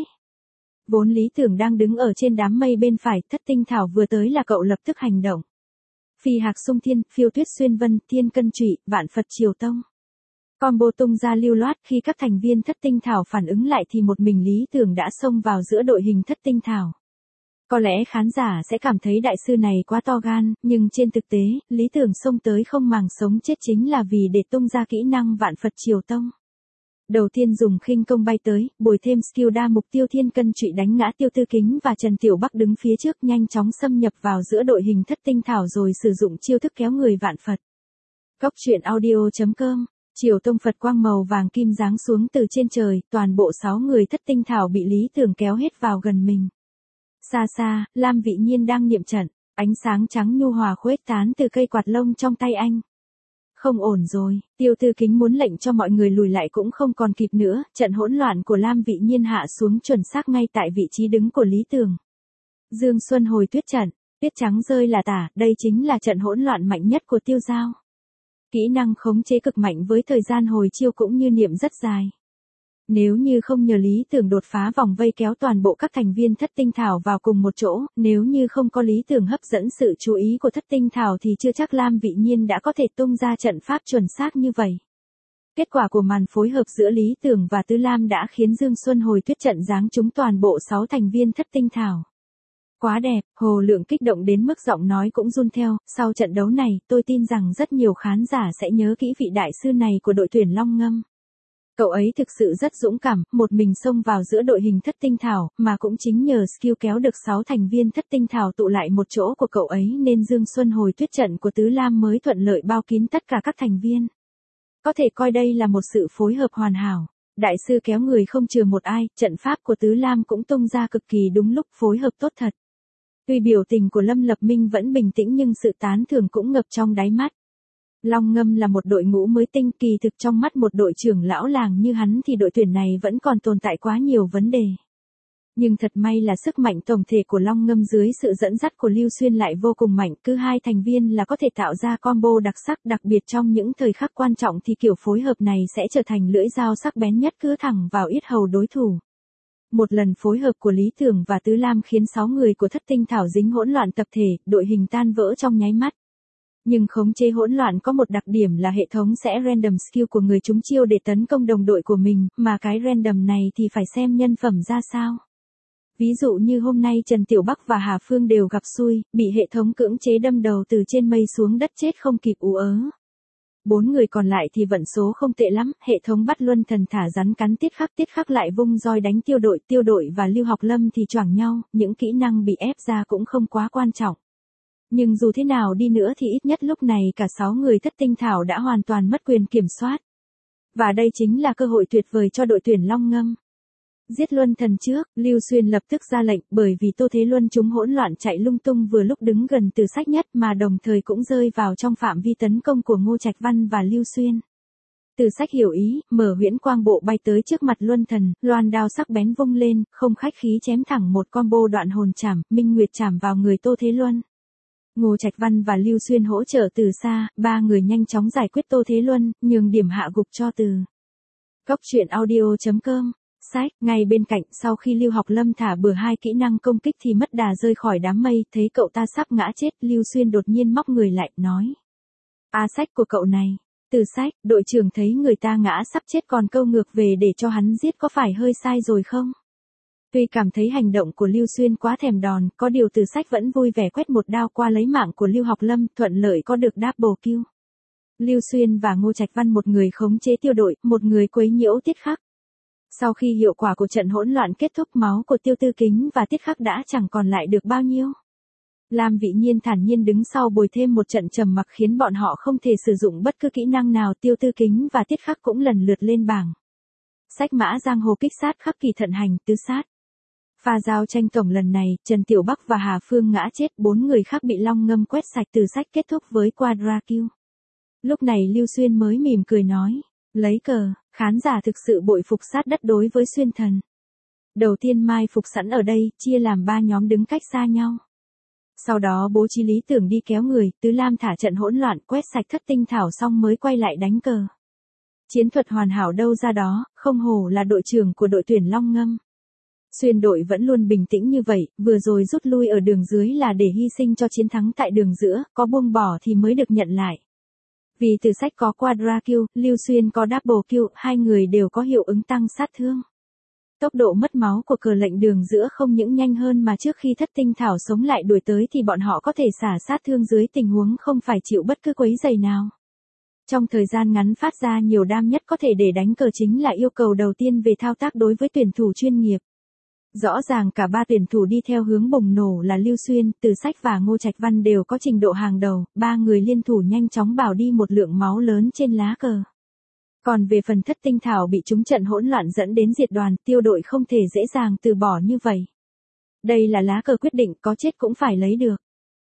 Vốn Lý Tưởng đang đứng ở trên đám mây bên phải, Thất Tinh Thảo vừa tới là cậu lập tức hành động. Phi hạc xung thiên, phiêu tuyết xuyên vân, thiên cân trụy, vạn Phật triều tông. Combo tung ra lưu loát, khi các thành viên Thất Tinh Thảo phản ứng lại thì một mình Lý Tưởng đã xông vào giữa đội hình Thất Tinh Thảo. Có lẽ khán giả sẽ cảm thấy đại sư này quá to gan, nhưng trên thực tế, Lý Tưởng xông tới không màng sống chết chính là vì để tung ra kỹ năng vạn Phật triều tông. Đầu tiên dùng khinh công bay tới, bồi thêm skill đa mục tiêu thiên cân trụy đánh ngã Tiêu Tư Kính và Trần Tiểu Bắc đứng phía trước, nhanh chóng xâm nhập vào giữa đội hình Thất Tinh Thảo rồi sử dụng chiêu thức kéo người vạn Phật. Góc truyện audio.com. Triều tông Phật quang màu vàng kim giáng xuống từ trên trời, toàn bộ 6 người Thất Tinh Thảo bị Lý Tưởng kéo hết vào gần mình. Xa xa, Lam Vị Nhiên đang niệm trận, ánh sáng trắng nhu hòa khuếch tán từ cây quạt lông trong tay anh. Không ổn rồi, Tiêu Tư Kính muốn lệnh cho mọi người lùi lại cũng không còn kịp nữa, trận hỗn loạn của Lam Vị Nhiên hạ xuống chuẩn xác ngay tại vị trí đứng của Lý Tưởng. Dương Xuân hồi tuyết trận, tuyết trắng rơi là tả, đây chính là trận hỗn loạn mạnh nhất của Tiêu Giao. Kỹ năng khống chế cực mạnh với thời gian hồi chiêu cũng như niệm rất dài. Nếu như không nhờ Lý Tưởng đột phá vòng vây kéo toàn bộ các thành viên Thất Tinh Thảo vào cùng một chỗ, nếu như không có Lý Tưởng hấp dẫn sự chú ý của Thất Tinh Thảo thì chưa chắc Lam Vị Nhiên đã có thể tung ra trận pháp chuẩn xác như vậy. Kết quả của màn phối hợp giữa Lý Tưởng và Tứ Lam đã khiến Dương Xuân hồi tuyết trận giáng trúng toàn bộ 6 thành viên Thất Tinh Thảo. Quá đẹp, Hồ Lượng kích động đến mức giọng nói cũng run theo, sau trận đấu này, tôi tin rằng rất nhiều khán giả sẽ nhớ kỹ vị đại sư này của đội tuyển Long Ngâm. Cậu ấy thực sự rất dũng cảm, một mình xông vào giữa đội hình Thất Tinh Thảo, mà cũng chính nhờ skill kéo được 6 thành viên Thất Tinh Thảo tụ lại một chỗ của cậu ấy nên Dương Xuân hồi tuyết trận của Tứ Lam mới thuận lợi bao kín tất cả các thành viên. Có thể coi đây là một sự phối hợp hoàn hảo. Đại sư kéo người không chừa một ai, trận pháp của Tứ Lam cũng tung ra cực kỳ đúng lúc, phối hợp tốt thật. Tuy biểu tình của Lâm Lập Minh vẫn bình tĩnh nhưng sự tán thưởng cũng ngập trong đáy mắt. Long Ngâm là một đội ngũ mới tinh, kỳ thực trong mắt một đội trưởng lão làng như hắn thì đội tuyển này vẫn còn tồn tại quá nhiều vấn đề. Nhưng thật may là sức mạnh tổng thể của Long Ngâm dưới sự dẫn dắt của Lưu Xuyên lại vô cùng mạnh, cứ 2 thành viên là có thể tạo ra combo đặc sắc, đặc biệt trong những thời khắc quan trọng thì kiểu phối hợp này sẽ trở thành lưỡi dao sắc bén nhất cứ thẳng vào yết hầu đối thủ. Một lần phối hợp của Lý Tưởng và Tứ Lam khiến 6 người của Thất Tinh Thảo dính hỗn loạn tập thể, đội hình tan vỡ trong nháy mắt. Nhưng khống chế hỗn loạn có một đặc điểm là hệ thống sẽ random skill của người trúng chiêu để tấn công đồng đội của mình, mà cái random này thì phải xem nhân phẩm ra sao. Ví dụ như hôm nay Trần Tiểu Bắc và Hà Phương đều gặp xui, bị hệ thống cưỡng chế đâm đầu từ trên mây xuống đất chết không kịp ú ớ. 4 người còn lại thì vận số không tệ lắm, hệ thống bắt luân thần thả rắn cắn tiết khắc lại vung roi đánh tiêu đội và Lưu Học Lâm thì choảng nhau, những kỹ năng bị ép ra cũng không quá quan trọng. Nhưng dù thế nào đi nữa thì ít nhất lúc này cả 6 người Thất Tinh Thảo đã hoàn toàn mất quyền kiểm soát. Và đây chính là cơ hội tuyệt vời cho đội tuyển Long Ngâm. Giết luân thần trước, Lưu Xuyên lập tức ra lệnh, bởi vì Tô Thế Luân chúng hỗn loạn chạy lung tung vừa lúc đứng gần Từ Sách nhất mà đồng thời cũng rơi vào trong phạm vi tấn công của Ngô Trạch Văn và Lưu Xuyên. Từ Sách hiểu ý, mở huyễn quang bộ bay tới trước mặt luân thần, loan đao sắc bén vung lên, không khách khí chém thẳng một combo đoạn hồn chảm, minh nguyệt chảm vào người Tô Thế Luân. Ngô Trạch Văn và Lưu Xuyên hỗ trợ từ xa, ba người nhanh chóng giải quyết Tô Thế Luân, nhường điểm hạ gục cho từ. Góc truyện audio.com. Sách, ngay bên cạnh sau khi Lưu Học Lâm thả bừa hai kỹ năng công kích thì mất đà rơi khỏi đám mây, thấy cậu ta sắp ngã chết, Lưu Xuyên đột nhiên móc người lại, nói. Sách của cậu này. Từ Sách, đội trưởng thấy người ta ngã sắp chết còn câu ngược về để cho hắn giết có phải hơi sai rồi không? Tuy cảm thấy hành động của Lưu Xuyên quá thèm đòn, có điều Từ Sách vẫn vui vẻ quét một đao qua lấy mạng của Lưu Học Lâm, thuận lợi có được double kill. Lưu Xuyên và Ngô Trạch Văn một người khống chế tiêu đội, một người quấy nhiễu Tiết Khắc. Sau khi hiệu quả của trận hỗn loạn kết thúc, máu của Tiêu Tư Kính và Tiết Khắc đã chẳng còn lại được bao nhiêu. Lam Vĩ Nhiên thản nhiên đứng sau bồi thêm một trận trầm mặc khiến bọn họ không thể sử dụng bất cứ kỹ năng nào. Tiêu Tư Kính và Tiết Khắc cũng lần lượt lên bảng. Sách mã giang hồ kích sát khắc kỳ thận hành tứ sát. Pha giao tranh tổng lần này, Trần Tiểu Bắc và Hà Phương ngã chết, 4 người khác bị long ngâm quét sạch. Từ Sách kết thúc với quadra kill. Lúc này Lưu Xuyên mới mỉm cười nói, lấy cờ, khán giả thực sự bội phục sát đất đối với Xuyên thần. Đầu tiên mai phục sẵn ở đây, chia làm 3 nhóm đứng cách xa nhau. Sau đó bố trí Lý Tưởng đi kéo người, Tứ Lam thả trận hỗn loạn quét sạch thất tinh thảo xong mới quay lại đánh cờ. Chiến thuật hoàn hảo đâu ra đó, không hổ là đội trưởng của đội tuyển Long Ngâm. Xuyên đội vẫn luôn bình tĩnh như vậy, vừa rồi rút lui ở đường dưới là để hy sinh cho chiến thắng tại đường giữa, có buông bỏ thì mới được nhận lại. Vì Từ Sách có quadra kill, Lưu Xuyên có double kill, hai người đều có hiệu ứng tăng sát thương. Tốc độ mất máu của cờ lệnh đường giữa không những nhanh hơn mà trước khi thất tinh thảo sống lại đuổi tới thì bọn họ có thể xả sát thương dưới tình huống không phải chịu bất cứ quấy giày nào. Trong thời gian ngắn phát ra nhiều đam nhất có thể để đánh cờ chính là yêu cầu đầu tiên về thao tác đối với tuyển thủ chuyên nghiệp. Rõ ràng cả ba tuyển thủ đi theo hướng bùng nổ là Lưu Xuyên, Từ Sách và Ngô Trạch Văn đều có trình độ hàng đầu, ba người liên thủ nhanh chóng bảo đi một lượng máu lớn trên lá cờ. Còn về phần thất tinh thảo bị trúng trận hỗn loạn dẫn đến diệt đoàn, tiêu đội không thể dễ dàng từ bỏ như vậy. Đây là lá cờ quyết định, có chết cũng phải lấy được.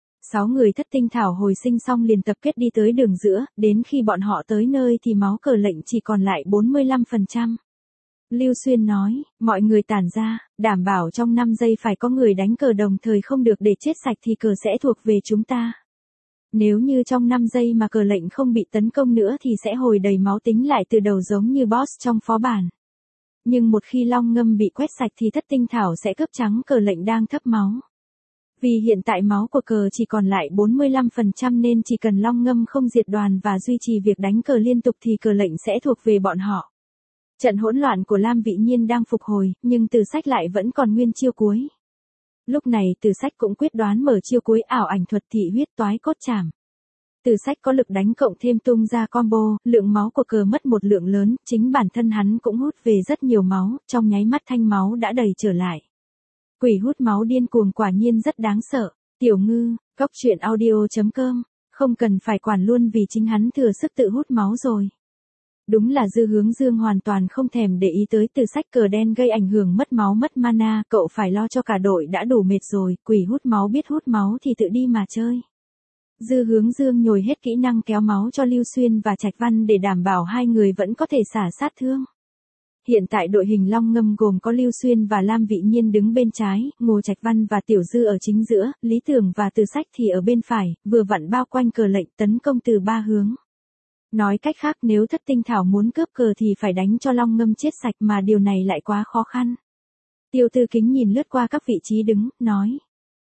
6 người thất tinh thảo hồi sinh xong liền tập kết đi tới đường giữa, đến khi bọn họ tới nơi thì máu cờ lệnh chỉ còn lại 45%. Lưu Xuyên nói, mọi người tản ra, đảm bảo trong 5 giây phải có người đánh cờ đồng thời không được để chết sạch thì cờ sẽ thuộc về chúng ta. Nếu như trong 5 giây mà cờ lệnh không bị tấn công nữa thì sẽ hồi đầy máu tính lại từ đầu giống như boss trong phó bản. Nhưng một khi long ngâm bị quét sạch thì thất tinh thảo sẽ cướp trắng cờ lệnh đang thấp máu. Vì hiện tại máu của cờ chỉ còn lại 45% nên chỉ cần long ngâm không diệt đoàn và duy trì việc đánh cờ liên tục thì cờ lệnh sẽ thuộc về bọn họ. Trận hỗn loạn của Lam Vĩ Nhiên đang phục hồi, nhưng Từ Sách lại vẫn còn nguyên chiêu cuối. Lúc này Từ Sách cũng quyết đoán mở chiêu cuối ảo ảnh thuật thị huyết toái cốt chảm. Từ Sách có lực đánh cộng thêm tung ra combo, lượng máu của cờ mất một lượng lớn, chính bản thân hắn cũng hút về rất nhiều máu, trong nháy mắt thanh máu đã đầy trở lại. Quỷ hút máu điên cuồng quả nhiên rất đáng sợ. Tiểu Ngư, góc truyện audio.com, không cần phải quản luôn vì chính hắn thừa sức tự hút máu rồi. Đúng là Dư Hướng Dương hoàn toàn không thèm để ý tới Từ Sách cờ đen gây ảnh hưởng mất máu mất mana, cậu phải lo cho cả đội đã đủ mệt rồi, quỷ hút máu biết hút máu thì tự đi mà chơi. Dư Hướng Dương nhồi hết kỹ năng kéo máu cho Lưu Xuyên và Trạch Văn để đảm bảo hai người vẫn có thể xả sát thương. Hiện tại đội hình long ngâm gồm có Lưu Xuyên và Lam Vĩ Nhiên đứng bên trái, Ngô Trạch Văn và Tiểu Dư ở chính giữa, Lý Tưởng và Từ Sách thì ở bên phải, vừa vặn bao quanh cờ lệnh tấn công từ ba hướng. Nói cách khác nếu thất tinh thảo muốn cướp cờ thì phải đánh cho long ngâm chết sạch mà điều này lại quá khó khăn. Tiêu Tư Kính nhìn lướt qua các vị trí đứng, nói.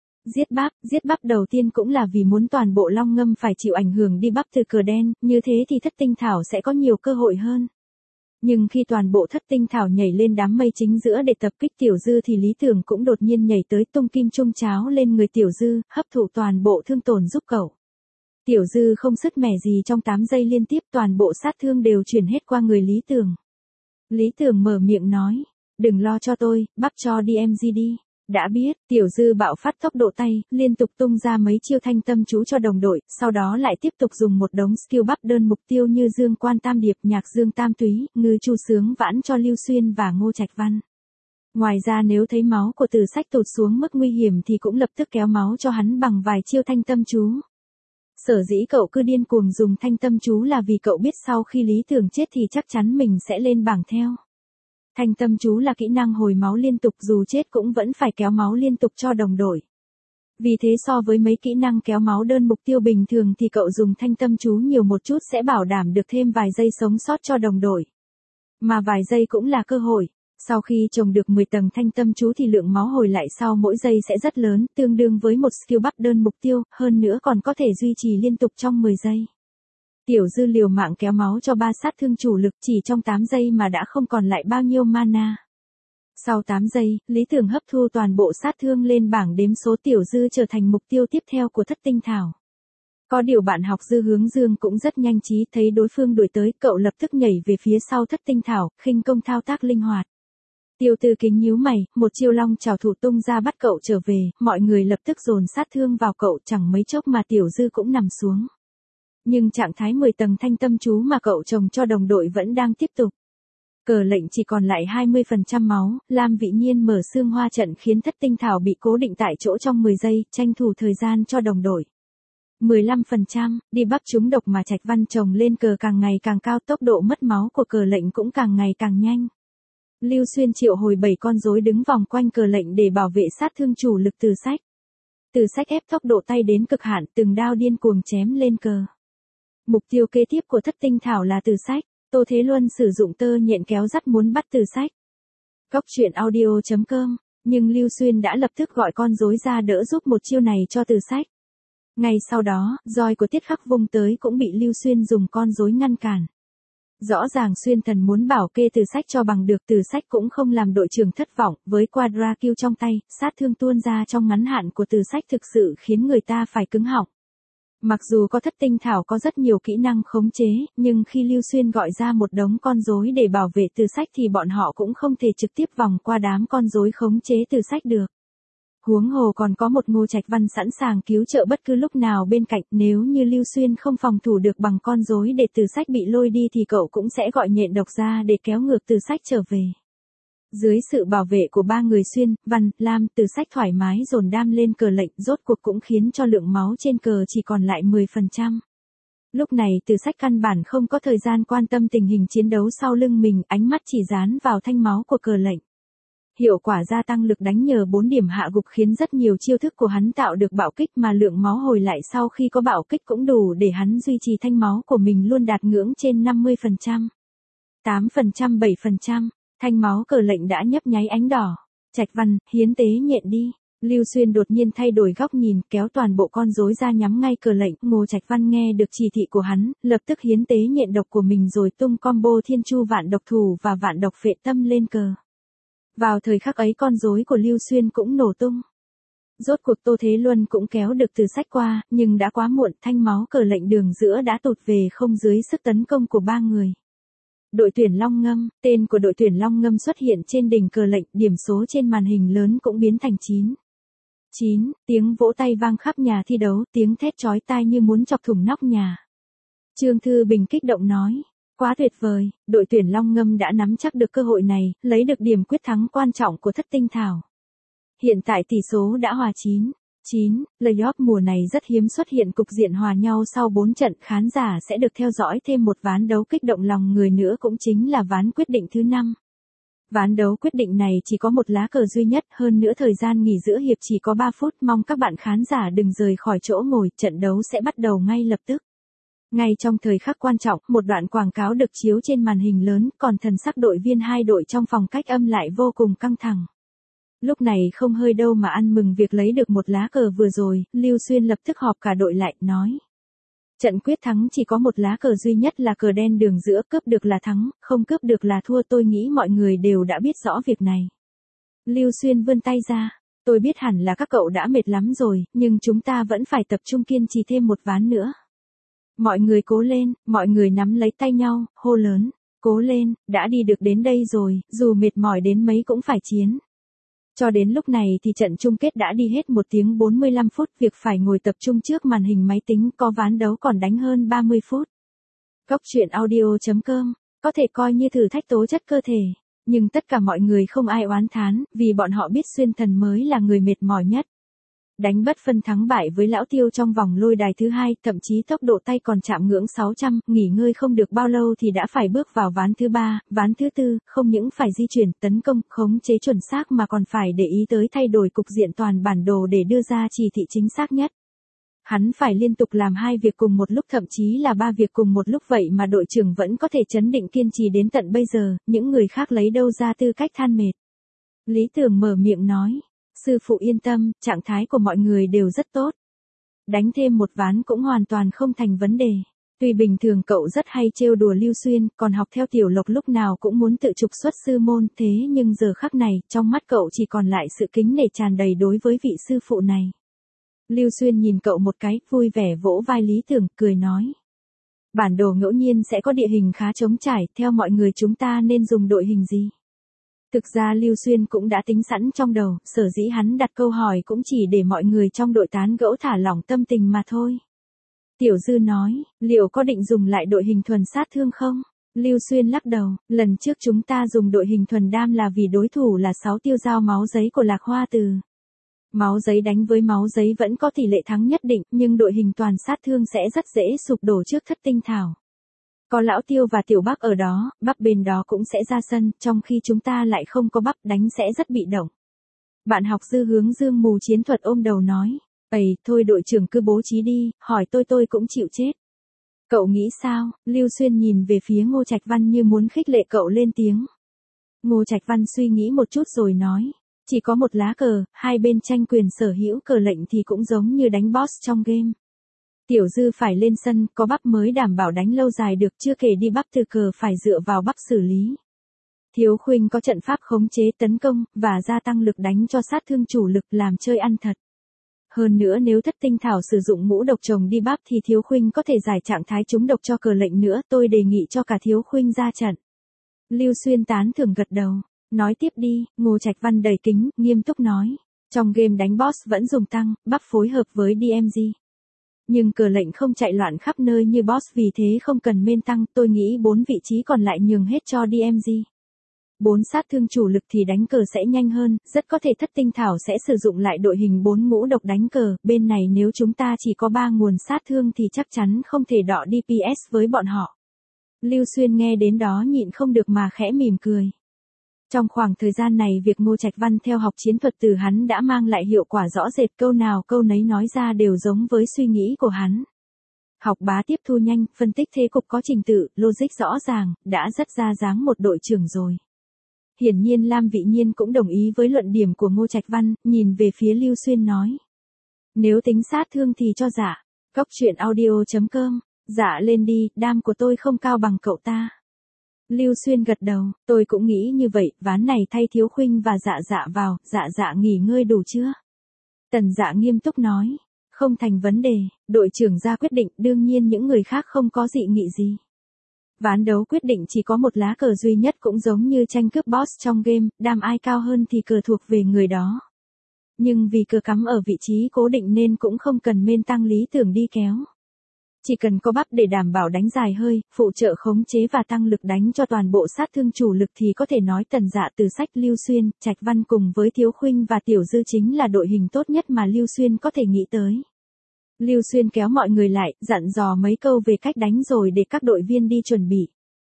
Giết bắp đầu tiên cũng là vì muốn toàn bộ long ngâm phải chịu ảnh hưởng đi bắp từ cờ đen, như thế thì thất tinh thảo sẽ có nhiều cơ hội hơn. Nhưng khi toàn bộ thất tinh thảo nhảy lên đám mây chính giữa để tập kích Tiểu Dư thì Lý Tưởng cũng đột nhiên nhảy tới tung kim trung cháo lên người Tiểu Dư, hấp thụ toàn bộ thương tổn giúp cậu. Tiểu Dư không sứt mẻ gì trong 8 giây liên tiếp toàn bộ sát thương đều chuyển hết qua người Lý Tưởng. Lý Tưởng mở miệng nói, đừng lo cho tôi, bắp cho DMG đi. Đã biết, Tiểu Dư bạo phát tốc độ tay, liên tục tung ra mấy chiêu thanh tâm chú cho đồng đội, sau đó lại tiếp tục dùng một đống skill bắp đơn mục tiêu như Dương Quan Tam Điệp, Nhạc Dương Tam Túy, Ngư Chu Sướng Vãn cho Lưu Xuyên và Ngô Trạch Văn. Ngoài ra nếu thấy máu của Từ Sách tụt xuống mức nguy hiểm thì cũng lập tức kéo máu cho hắn bằng vài chiêu thanh tâm chú. Sở dĩ cậu cứ điên cuồng dùng thanh tâm chú là vì cậu biết sau khi Lý Tưởng chết thì chắc chắn mình sẽ lên bảng theo. Thanh tâm chú là kỹ năng hồi máu liên tục dù chết cũng vẫn phải kéo máu liên tục cho đồng đội. Vì thế so với mấy kỹ năng kéo máu đơn mục tiêu bình thường thì cậu dùng thanh tâm chú nhiều một chút sẽ bảo đảm được thêm vài giây sống sót cho đồng đội. Mà vài giây cũng là cơ hội. Sau khi trồng được 10 tầng thanh tâm chú thì lượng máu hồi lại sau mỗi giây sẽ rất lớn, tương đương với một skill buff đơn mục tiêu, hơn nữa còn có thể duy trì liên tục trong 10 giây. Tiểu Dư liều mạng kéo máu cho 3 sát thương chủ lực chỉ trong 8 giây mà đã không còn lại bao nhiêu mana. Sau 8 giây, Lý Tưởng hấp thu toàn bộ sát thương lên bảng đếm số Tiểu Dư trở thành mục tiêu tiếp theo của Thất Tinh Thảo. Có điều bạn học Dư Hướng Dương cũng rất nhanh trí, thấy đối phương đuổi tới, cậu lập tức nhảy về phía sau Thất Tinh Thảo, khinh công thao tác linh hoạt. Tiêu Tư Kính nhíu mày, một chiêu long trảo thủ tung ra bắt cậu trở về, mọi người lập tức dồn sát thương vào cậu, chẳng mấy chốc mà Tiểu Dư cũng nằm xuống. Nhưng trạng thái 10 tầng thanh tâm chú mà cậu trồng cho đồng đội vẫn đang tiếp tục. Cờ lệnh chỉ còn lại 20% máu, Lam Vị Nhiên mở xương hoa trận khiến Thất Tinh Thảo bị cố định tại chỗ trong 10 giây, tranh thủ thời gian cho đồng đội. 15%, đi bắp trúng độc mà Trạch Văn trồng lên cờ càng ngày càng cao, tốc độ mất máu của cờ lệnh cũng càng ngày càng nhanh. Lưu Xuyên triệu hồi 7 con rối đứng vòng quanh cờ lệnh để bảo vệ sát thương chủ lực Từ Sách. Từ Sách ép tốc độ tay đến cực hạn, từng đao điên cuồng chém lên cờ. Mục tiêu kế tiếp của Thất Tinh Thảo là Từ Sách. Tô Thế Luân sử dụng tơ nhện kéo dắt muốn bắt Từ Sách. Góc truyện audio.com, nhưng Lưu Xuyên đã lập tức gọi con rối ra đỡ giúp một chiêu này cho Từ Sách. Ngay sau đó, roi của Tiết Khắc vung tới cũng bị Lưu Xuyên dùng con rối ngăn cản. Rõ ràng Xuyên Thần muốn bảo kê Từ Sách cho bằng được, Từ Sách cũng không làm đội trưởng thất vọng, với Quadra Kill trong tay, sát thương tuôn ra trong ngắn hạn của Từ Sách thực sự khiến người ta phải cứng họng. Mặc dù có Thất Tinh Thảo có rất nhiều kỹ năng khống chế, nhưng khi Lưu Xuyên gọi ra một đống con rối để bảo vệ Từ Sách thì bọn họ cũng không thể trực tiếp vòng qua đám con rối khống chế Từ Sách được. Huống hồ còn có một Ngô Trạch Văn sẵn sàng cứu trợ bất cứ lúc nào bên cạnh, nếu như Lưu Xuyên không phòng thủ được bằng con rối để Từ Sách bị lôi đi thì cậu cũng sẽ gọi nhện độc ra để kéo ngược Từ Sách trở về. Dưới sự bảo vệ của ba người Xuyên, Văn, Lam, Từ Sách thoải mái dồn đam lên cờ lệnh, rốt cuộc cũng khiến cho lượng máu trên cờ chỉ còn lại 10%. Lúc này Từ Sách căn bản không có thời gian quan tâm tình hình chiến đấu sau lưng mình, ánh mắt chỉ dán vào thanh máu của cờ lệnh. Hiệu quả gia tăng lực đánh nhờ 4 điểm hạ gục khiến rất nhiều chiêu thức của hắn tạo được bạo kích, mà lượng máu hồi lại sau khi có bạo kích cũng đủ để hắn duy trì thanh máu của mình luôn đạt ngưỡng trên 50%. 8%, 7%, thanh máu cờ lệnh đã nhấp nháy ánh đỏ. Trạch Văn, hiến tế nhện đi. Lưu Xuyên đột nhiên thay đổi góc nhìn, kéo toàn bộ con rối ra nhắm ngay cờ lệnh. Ngô Trạch Văn nghe được chỉ thị của hắn, lập tức hiến tế nhện độc của mình rồi tung combo Thiên Chu Vạn Độc Thủ và Vạn Độc Phệ Tâm lên cờ. Vào thời khắc ấy con rối của Lưu Xuyên cũng nổ tung. Rốt cuộc Tô Thế Luân cũng kéo được Từ Sách qua, nhưng đã quá muộn, thanh máu cờ lệnh đường giữa đã tụt về không dưới sức tấn công của ba người. Đội tuyển Long Ngâm, tên của đội tuyển Long Ngâm xuất hiện trên đỉnh cờ lệnh, điểm số trên màn hình lớn cũng biến thành 9. 9, tiếng vỗ tay vang khắp nhà thi đấu, tiếng thét chói tai như muốn chọc thủng nóc nhà. Trương Thư Bình kích động nói. Quá tuyệt vời, đội tuyển Long Ngâm đã nắm chắc được cơ hội này, lấy được điểm quyết thắng quan trọng của Thất Tinh Thảo. Hiện tại tỷ số đã hòa 9. 9, playoff mùa này rất hiếm xuất hiện cục diện hòa nhau sau 4 trận, khán giả sẽ được theo dõi thêm một ván đấu kích động lòng người nữa, cũng chính là ván quyết định thứ 5. Ván đấu quyết định này chỉ có một lá cờ duy nhất, hơn nữa thời gian nghỉ giữa hiệp chỉ có 3 phút, mong các bạn khán giả đừng rời khỏi chỗ ngồi, trận đấu sẽ bắt đầu ngay lập tức. Ngay trong thời khắc quan trọng, một đoạn quảng cáo được chiếu trên màn hình lớn, còn thần sắc đội viên hai đội trong phòng cách âm lại vô cùng căng thẳng. Lúc này không hơi đâu mà ăn mừng việc lấy được một lá cờ vừa rồi, Lưu Xuyên lập tức họp cả đội lại, nói. Trận quyết thắng chỉ có một lá cờ duy nhất là cờ đen đường giữa, cướp được là thắng, không cướp được là thua, tôi nghĩ mọi người đều đã biết rõ việc này. Lưu Xuyên vươn tay ra, tôi biết hẳn là các cậu đã mệt lắm rồi, nhưng chúng ta vẫn phải tập trung kiên trì thêm một ván nữa. Mọi người cố lên, mọi người nắm lấy tay nhau, hô lớn, cố lên, đã đi được đến đây rồi, dù mệt mỏi đến mấy cũng phải chiến. Cho đến lúc này thì trận chung kết đã đi hết 1 tiếng 45 phút, việc phải ngồi tập trung trước màn hình máy tính, có ván đấu còn đánh hơn 30 phút. Góc truyện audio.com, có thể coi như thử thách tố chất cơ thể, nhưng tất cả mọi người không ai oán thán, vì bọn họ biết Xuyên Thần mới là người mệt mỏi nhất. Đánh bất phân thắng bại với lão Tiêu trong vòng lôi đài thứ hai, thậm chí tốc độ tay còn chạm ngưỡng 600, nghỉ ngơi không được bao lâu thì đã phải bước vào ván thứ ba, ván thứ tư, không những phải di chuyển, tấn công, khống chế chuẩn xác mà còn phải để ý tới thay đổi cục diện toàn bản đồ để đưa ra chỉ thị chính xác nhất. Hắn phải liên tục làm 2 việc cùng một lúc, thậm chí là 3 việc cùng một lúc, vậy mà đội trưởng vẫn có thể trấn định kiên trì đến tận bây giờ, những người khác lấy đâu ra tư cách than mệt. Lý Tưởng mở miệng nói, sư phụ yên tâm, trạng thái của mọi người đều rất tốt. Đánh thêm một ván cũng hoàn toàn không thành vấn đề. Tuy bình thường cậu rất hay trêu đùa Lưu Xuyên, còn học theo Tiểu Lộc lúc nào cũng muốn tự trục xuất sư môn, thế nhưng giờ khắc này, trong mắt cậu chỉ còn lại sự kính nể tràn đầy đối với vị sư phụ này. Lưu Xuyên nhìn cậu một cái, vui vẻ vỗ vai Lý Tưởng, cười nói. Bản đồ ngẫu nhiên sẽ có địa hình khá trống trải, theo mọi người chúng ta nên dùng đội hình gì? Thực ra Lưu Xuyên cũng đã tính sẵn trong đầu, sở dĩ hắn đặt câu hỏi cũng chỉ để mọi người trong đội tán gẫu thả lỏng tâm tình mà thôi. Tiểu Dư nói, liệu có định dùng lại đội hình thuần sát thương không? Lưu Xuyên lắc đầu, lần trước chúng ta dùng đội hình thuần đam là vì đối thủ là 6 tiêu dao máu giấy của Lạc Hoa Từ. Máu giấy đánh với máu giấy vẫn có tỷ lệ thắng nhất định, nhưng đội hình toàn sát thương sẽ rất dễ sụp đổ trước Thất Tinh Thảo. Có lão Tiêu và Tiểu Bắc ở đó, Bắc bên đó cũng sẽ ra sân, trong khi chúng ta lại không có Bắc, đánh sẽ rất bị động. Bạn học Dư Hướng Dương mù chiến thuật ôm đầu nói, thôi đội trưởng cứ bố trí đi, hỏi tôi cũng chịu chết. Cậu nghĩ sao? Lưu Xuyên nhìn về phía Ngô Trạch Văn như muốn khích lệ cậu lên tiếng. Ngô Trạch Văn suy nghĩ một chút rồi nói, chỉ có một lá cờ, hai bên tranh quyền sở hữu cờ lệnh thì cũng giống như đánh boss trong game. Tiểu Dư phải lên sân, có bắp mới đảm bảo đánh lâu dài được, chưa kể đi bắp từ cờ phải dựa vào bắp xử lý. Thiếu Khuynh có trận pháp khống chế tấn công, và gia tăng lực đánh cho sát thương chủ lực, làm chơi ăn thật. Hơn nữa nếu Thất Tinh Thảo sử dụng ngũ độc trồng đi bắp thì Thiếu Khuynh có thể giải trạng thái trúng độc cho cờ lệnh nữa, tôi đề nghị cho cả Thiếu Khuynh ra trận. Lưu Xuyên tán thưởng gật đầu, nói tiếp đi. Ngô Trạch Văn đầy kính, nghiêm túc nói, trong game đánh boss vẫn dùng tăng, bắp phối hợp với DMG. Nhưng cờ lệnh không chạy loạn khắp nơi như boss, vì thế không cần main tăng, tôi nghĩ 4 vị trí còn lại nhường hết cho DMG. 4 sát thương chủ lực thì đánh cờ sẽ nhanh hơn, rất có thể Thất Tinh Thảo sẽ sử dụng lại đội hình 4 ngũ độc đánh cờ, bên này nếu chúng ta chỉ có 3 nguồn sát thương thì chắc chắn không thể đọ DPS với bọn họ. Lưu Xuyên nghe đến đó nhịn không được mà khẽ mỉm cười. Trong khoảng thời gian này việc Ngô Trạch Văn theo học chiến thuật từ hắn đã mang lại hiệu quả rõ rệt, câu nào câu nấy nói ra đều giống với suy nghĩ của hắn. Học bá tiếp thu nhanh, phân tích thế cục có trình tự, logic rõ ràng, đã rất ra dáng một đội trưởng rồi. Hiển nhiên Lam Vị Nhiên cũng đồng ý với luận điểm của Ngô Trạch Văn, nhìn về phía Lưu Xuyên nói. Nếu tính sát thương thì cho dạ. Cóc truyện audio.com, dạ lên đi, đam của tôi không cao bằng cậu ta. Lưu Xuyên gật đầu, tôi cũng nghĩ như vậy, ván này thay Thiếu Khuynh và dạ vào, dạ nghỉ ngơi đủ chưa? Tần Dạ nghiêm túc nói, không thành vấn đề, đội trưởng ra quyết định, đương nhiên những người khác không có dị nghị gì. Ván đấu quyết định chỉ có một lá cờ duy nhất, cũng giống như tranh cướp boss trong game, đam ai cao hơn thì cờ thuộc về người đó. Nhưng vì cờ cắm ở vị trí cố định nên cũng không cần main tăng Lý Tưởng đi kéo. Chỉ cần có bắp để đảm bảo đánh dài hơi, phụ trợ khống chế và tăng lực đánh cho toàn bộ sát thương chủ lực thì có thể nói Tần Dạ từ sách Lưu Xuyên, Trạch Văn cùng với Thiếu Khuynh và Tiểu Dư chính là đội hình tốt nhất mà Lưu Xuyên có thể nghĩ tới. Lưu Xuyên kéo mọi người lại, dặn dò mấy câu về cách đánh rồi để các đội viên đi chuẩn bị.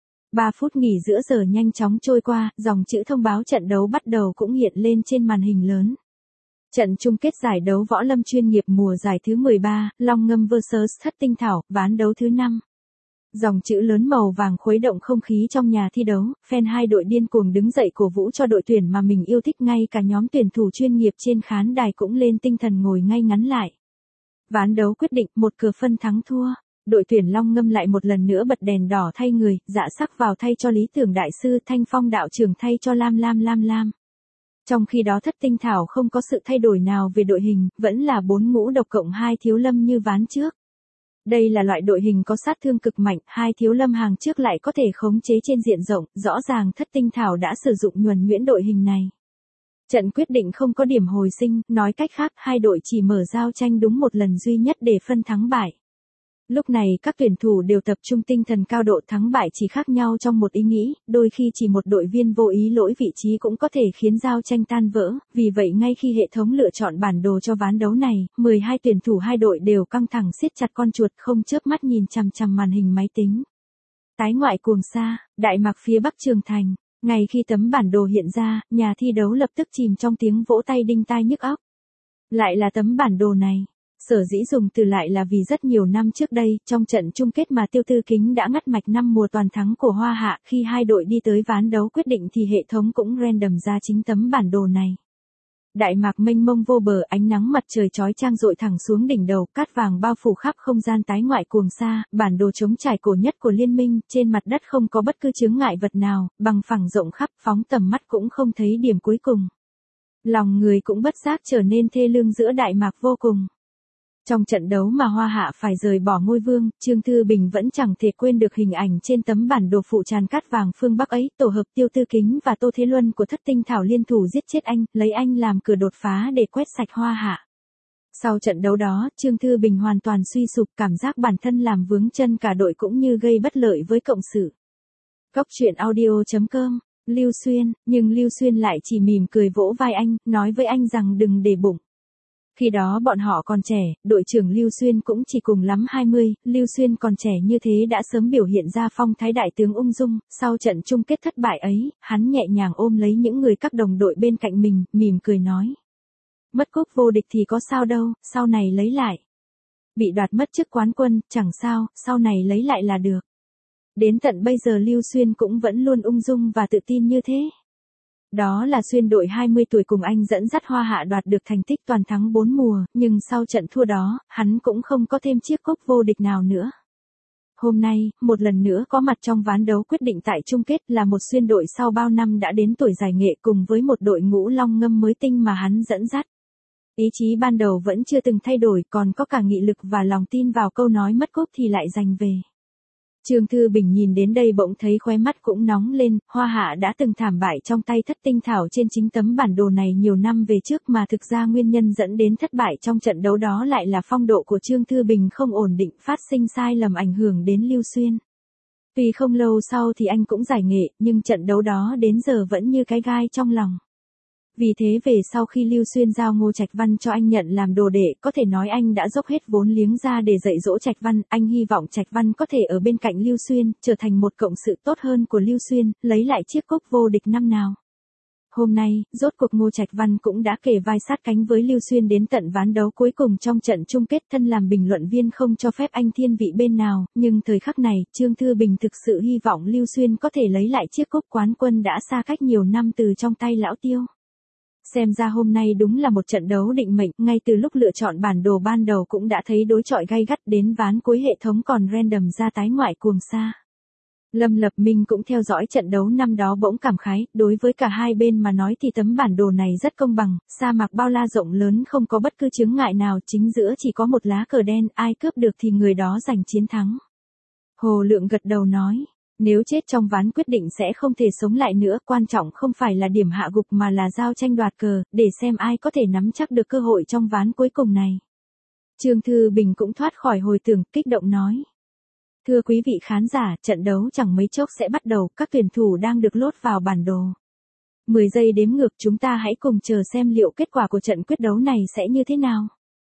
3 phút nghỉ giữa giờ nhanh chóng trôi qua, dòng chữ thông báo trận đấu bắt đầu cũng hiện lên trên màn hình lớn. Trận chung kết giải đấu võ lâm chuyên nghiệp mùa giải thứ 13, Long Ngâm vs Thất Tinh Thảo, ván đấu thứ 5. Dòng chữ lớn màu vàng khuấy động không khí trong nhà thi đấu, fan hai đội điên cuồng đứng dậy cổ vũ cho đội tuyển mà mình yêu thích, ngay cả nhóm tuyển thủ chuyên nghiệp trên khán đài cũng lên tinh thần ngồi ngay ngắn lại. Ván đấu quyết định, một cờ phân thắng thua. Đội tuyển Long Ngâm lại một lần nữa bật đèn đỏ thay người, Dạ Sắc vào thay cho Lý Tưởng đại sư, Thanh Phong đạo trưởng thay cho Lam. Trong khi đó Thất Tinh Thảo không có sự thay đổi nào về đội hình, vẫn là 4 ngũ độc cộng 2 thiếu lâm như ván trước. Đây là loại đội hình có sát thương cực mạnh, 2 thiếu lâm hàng trước lại có thể khống chế trên diện rộng, rõ ràng Thất Tinh Thảo đã sử dụng nhuần nhuyễn đội hình này. Trận quyết định không có điểm hồi sinh, nói cách khác hai đội chỉ mở giao tranh đúng một lần duy nhất để phân thắng bại. Lúc này các tuyển thủ đều tập trung tinh thần cao độ, thắng bại chỉ khác nhau trong một ý nghĩ, đôi khi chỉ một đội viên vô ý lỗi vị trí cũng có thể khiến giao tranh tan vỡ, vì vậy ngay khi hệ thống lựa chọn bản đồ cho ván đấu này, 12 tuyển thủ hai đội đều căng thẳng siết chặt con chuột không chớp mắt nhìn chằm chằm màn hình máy tính. Tái ngoại cuồng sa, Đại Mạc phía Bắc Trường Thành, ngay khi tấm bản đồ hiện ra, nhà thi đấu lập tức chìm trong tiếng vỗ tay đinh tai nhức óc. Lại là tấm bản đồ này. Sở dĩ dùng từ lại là vì rất nhiều năm trước đây, trong trận chung kết mà Tiêu Tư Kính đã ngắt mạch 5 mùa toàn thắng của Hoa Hạ, khi hai đội đi tới ván đấu quyết định thì hệ thống cũng random ra chính tấm bản đồ này. Đại mạc mênh mông vô bờ, ánh nắng mặt trời chói chang rọi thẳng xuống đỉnh đầu, cát vàng bao phủ khắp không gian tái ngoại cuồng sa, bản đồ trống trải cổ nhất của liên minh, trên mặt đất không có bất cứ chướng ngại vật nào, bằng phẳng rộng khắp, phóng tầm mắt cũng không thấy điểm cuối cùng. Lòng người cũng bất giác trở nên thê lương giữa Đại Mạc vô cùng. Trong trận đấu mà Hoa Hạ phải rời bỏ ngôi vương, Trương Thư Bình vẫn chẳng thể quên được hình ảnh trên tấm bản đồ phụ tràn cát vàng phương Bắc ấy, tổ hợp Tiêu Tư Kính và Tô Thế Luân của Thất Tinh Thảo liên thủ giết chết anh, lấy anh làm cửa đột phá để quét sạch Hoa Hạ. Sau trận đấu đó, Trương Thư Bình hoàn toàn suy sụp, cảm giác bản thân làm vướng chân cả đội cũng như gây bất lợi với cộng sự. Góc truyện audio.com, Lưu Xuyên, nhưng Lưu Xuyên lại chỉ mỉm cười vỗ vai anh, nói với anh rằng đừng để bụng. Khi đó bọn họ còn trẻ, đội trưởng Lưu Xuyên cũng chỉ cùng lắm 20, Lưu Xuyên còn trẻ như thế đã sớm biểu hiện ra phong thái đại tướng ung dung, sau trận chung kết thất bại ấy, hắn nhẹ nhàng ôm lấy những người các đồng đội bên cạnh mình, mỉm cười nói. Mất cúp vô địch thì có sao đâu, sau này lấy lại. Bị đoạt mất chức quán quân, chẳng sao, sau này lấy lại là được. Đến tận bây giờ Lưu Xuyên cũng vẫn luôn ung dung và tự tin như thế. Đó là Xuyên đội 20 tuổi cùng anh dẫn dắt Hoa Hạ đoạt được thành tích toàn thắng 4 mùa, nhưng sau trận thua đó, hắn cũng không có thêm chiếc cúp vô địch nào nữa. Hôm nay, một lần nữa có mặt trong ván đấu quyết định tại chung kết là một Xuyên đội sau bao năm đã đến tuổi giải nghệ cùng với một đội ngũ long ngâm mới tinh mà hắn dẫn dắt. Ý chí ban đầu vẫn chưa từng thay đổi, còn có cả nghị lực và lòng tin vào câu nói mất cúp thì lại giành về. Trương Thư Bình nhìn đến đây bỗng thấy khóe mắt cũng nóng lên, Hoa Hạ đã từng thảm bại trong tay Thất Tinh Thảo trên chính tấm bản đồ này nhiều năm về trước mà thực ra nguyên nhân dẫn đến thất bại trong trận đấu đó lại là phong độ của Trương Thư Bình không ổn định, phát sinh sai lầm ảnh hưởng đến Lưu Xuyên. Tuy không lâu sau thì anh cũng giải nghệ, nhưng trận đấu đó đến giờ vẫn như cái gai trong lòng. Vì thế về sau khi Lưu Xuyên giao Ngô Trạch Văn cho anh nhận làm đồ đệ, có thể nói anh đã dốc hết vốn liếng ra để dạy dỗ Trạch Văn, anh hy vọng Trạch Văn có thể ở bên cạnh Lưu Xuyên, trở thành một cộng sự tốt hơn của Lưu Xuyên, lấy lại chiếc cúp vô địch năm nào. Hôm nay, rốt cuộc Ngô Trạch Văn cũng đã kề vai sát cánh với Lưu Xuyên đến tận ván đấu cuối cùng trong trận chung kết, thân làm bình luận viên không cho phép anh thiên vị bên nào, nhưng thời khắc này, Trương Thư Bình thực sự hy vọng Lưu Xuyên có thể lấy lại chiếc cúp quán quân đã xa cách nhiều năm từ trong tay lão Tiêu. Xem ra hôm nay đúng là một trận đấu định mệnh, ngay từ lúc lựa chọn bản đồ ban đầu cũng đã thấy đối chọi gay gắt, đến ván cuối hệ thống còn random ra tái ngoại cuồng sa. Lâm Lập Minh cũng theo dõi trận đấu năm đó bỗng cảm khái, đối với cả hai bên mà nói thì tấm bản đồ này rất công bằng, sa mạc bao la rộng lớn không có bất cứ chướng ngại nào, chính giữa chỉ có một lá cờ đen, ai cướp được thì người đó giành chiến thắng. Hồ Lượng gật đầu nói. Nếu chết trong ván quyết định sẽ không thể sống lại nữa, quan trọng không phải là điểm hạ gục mà là giao tranh đoạt cờ, để xem ai có thể nắm chắc được cơ hội trong ván cuối cùng này. Trương Thư Bình cũng thoát khỏi hồi tưởng, kích động nói. Thưa quý vị khán giả, trận đấu chẳng mấy chốc sẽ bắt đầu, các tuyển thủ đang được lốt vào bản đồ. 10 giây đếm ngược, chúng ta hãy cùng chờ xem liệu kết quả của trận quyết đấu này sẽ như thế nào.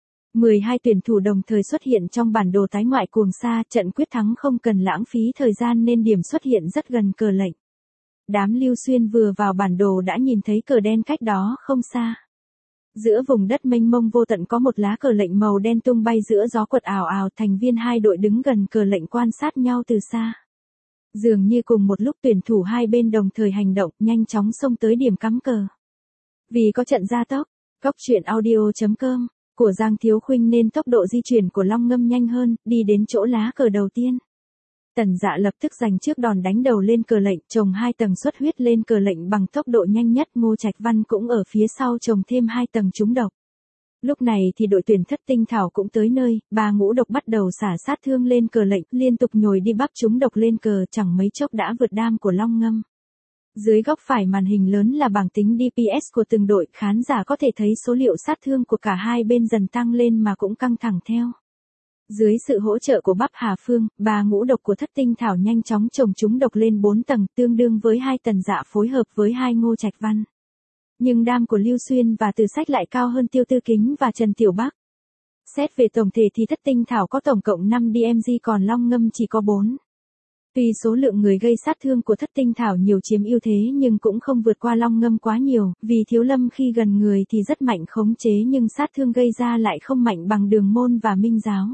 12 tuyển thủ đồng thời xuất hiện trong bản đồ tái ngoại cuồng sa, trận quyết thắng không cần lãng phí thời gian nên điểm xuất hiện rất gần cờ lệnh. Đám Lưu Xuyên vừa vào bản đồ đã nhìn thấy cờ đen cách đó không xa. Giữa vùng đất mênh mông vô tận có một lá cờ lệnh màu đen tung bay giữa gió quật ào ào, thành viên hai đội đứng gần cờ lệnh quan sát nhau từ xa. Dường như cùng một lúc tuyển thủ hai bên đồng thời hành động, nhanh chóng xông tới điểm cắm cờ. Vì có trận gia tốc, góc truyện audio.com của Giang Thiếu Khuynh nên tốc độ di chuyển của Long Ngâm nhanh hơn, đi đến chỗ lá cờ đầu tiên. Tần Dạ lập tức giành trước đòn đánh đầu lên cờ lệnh, chồng 2 tầng xuất huyết lên cờ lệnh bằng tốc độ nhanh nhất, Ngô Trạch Văn cũng ở phía sau chồng thêm 2 tầng trúng độc. Lúc này thì đội tuyển Thất Tinh Thảo cũng tới nơi, 3 ngũ độc bắt đầu xả sát thương lên cờ lệnh, liên tục nhồi đi bắp trúng độc lên cờ, chẳng mấy chốc đã vượt đam của Long Ngâm. Dưới góc phải màn hình lớn là bảng tính DPS của từng đội, khán giả có thể thấy số liệu sát thương của cả hai bên dần tăng lên mà cũng căng thẳng theo. Dưới sự hỗ trợ của Bắp Hà Phương, ba ngũ độc của Thất Tinh Thảo nhanh chóng chồng chúng độc lên 4 tầng, tương đương với 2 Tần Dạ phối hợp với 2 Ngô Trạch Văn. Nhưng đam của Lưu Xuyên và Từ Sách lại cao hơn Tiêu Tư Kính và Trần Tiểu Bắc. Xét về tổng thể thì Thất Tinh Thảo có tổng cộng 5 DMG còn Long Ngâm chỉ có 4. Tuy số lượng người gây sát thương của Thất Tinh Thảo nhiều chiếm ưu thế nhưng cũng không vượt qua Long Ngâm quá nhiều, vì Thiếu Lâm khi gần người thì rất mạnh khống chế nhưng sát thương gây ra lại không mạnh bằng Đường Môn và Minh Giáo.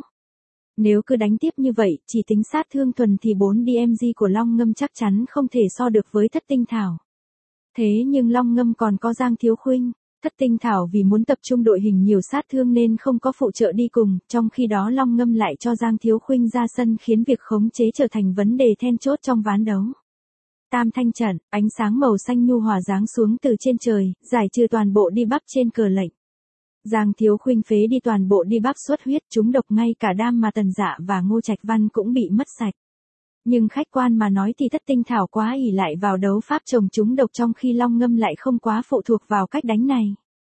Nếu cứ đánh tiếp như vậy, chỉ tính sát thương thuần thì 4 DMG của Long Ngâm chắc chắn không thể so được với Thất Tinh Thảo. Thế nhưng Long Ngâm còn có Giang Thiếu Khuynh. Thất Tinh Thảo vì muốn tập trung đội hình nhiều sát thương nên không có phụ trợ đi cùng, trong khi đó Long Ngâm lại cho Giang Thiếu Khuynh ra sân khiến việc khống chế trở thành vấn đề then chốt trong ván đấu. Tam thanh trận, ánh sáng màu xanh nhu hòa giáng xuống từ trên trời, giải trừ toàn bộ đi bắp trên cờ lệnh. Giang Thiếu Khuynh phế đi toàn bộ đi bắp xuất huyết, trúng độc ngay cả đam mà Tần Dạ và Ngô Trạch Văn cũng bị mất sạch. Nhưng khách quan mà nói thì Thất Tinh Thảo quá ỷ lại vào đấu pháp trồng trúng độc trong khi Long Ngâm lại không quá phụ thuộc vào cách đánh này.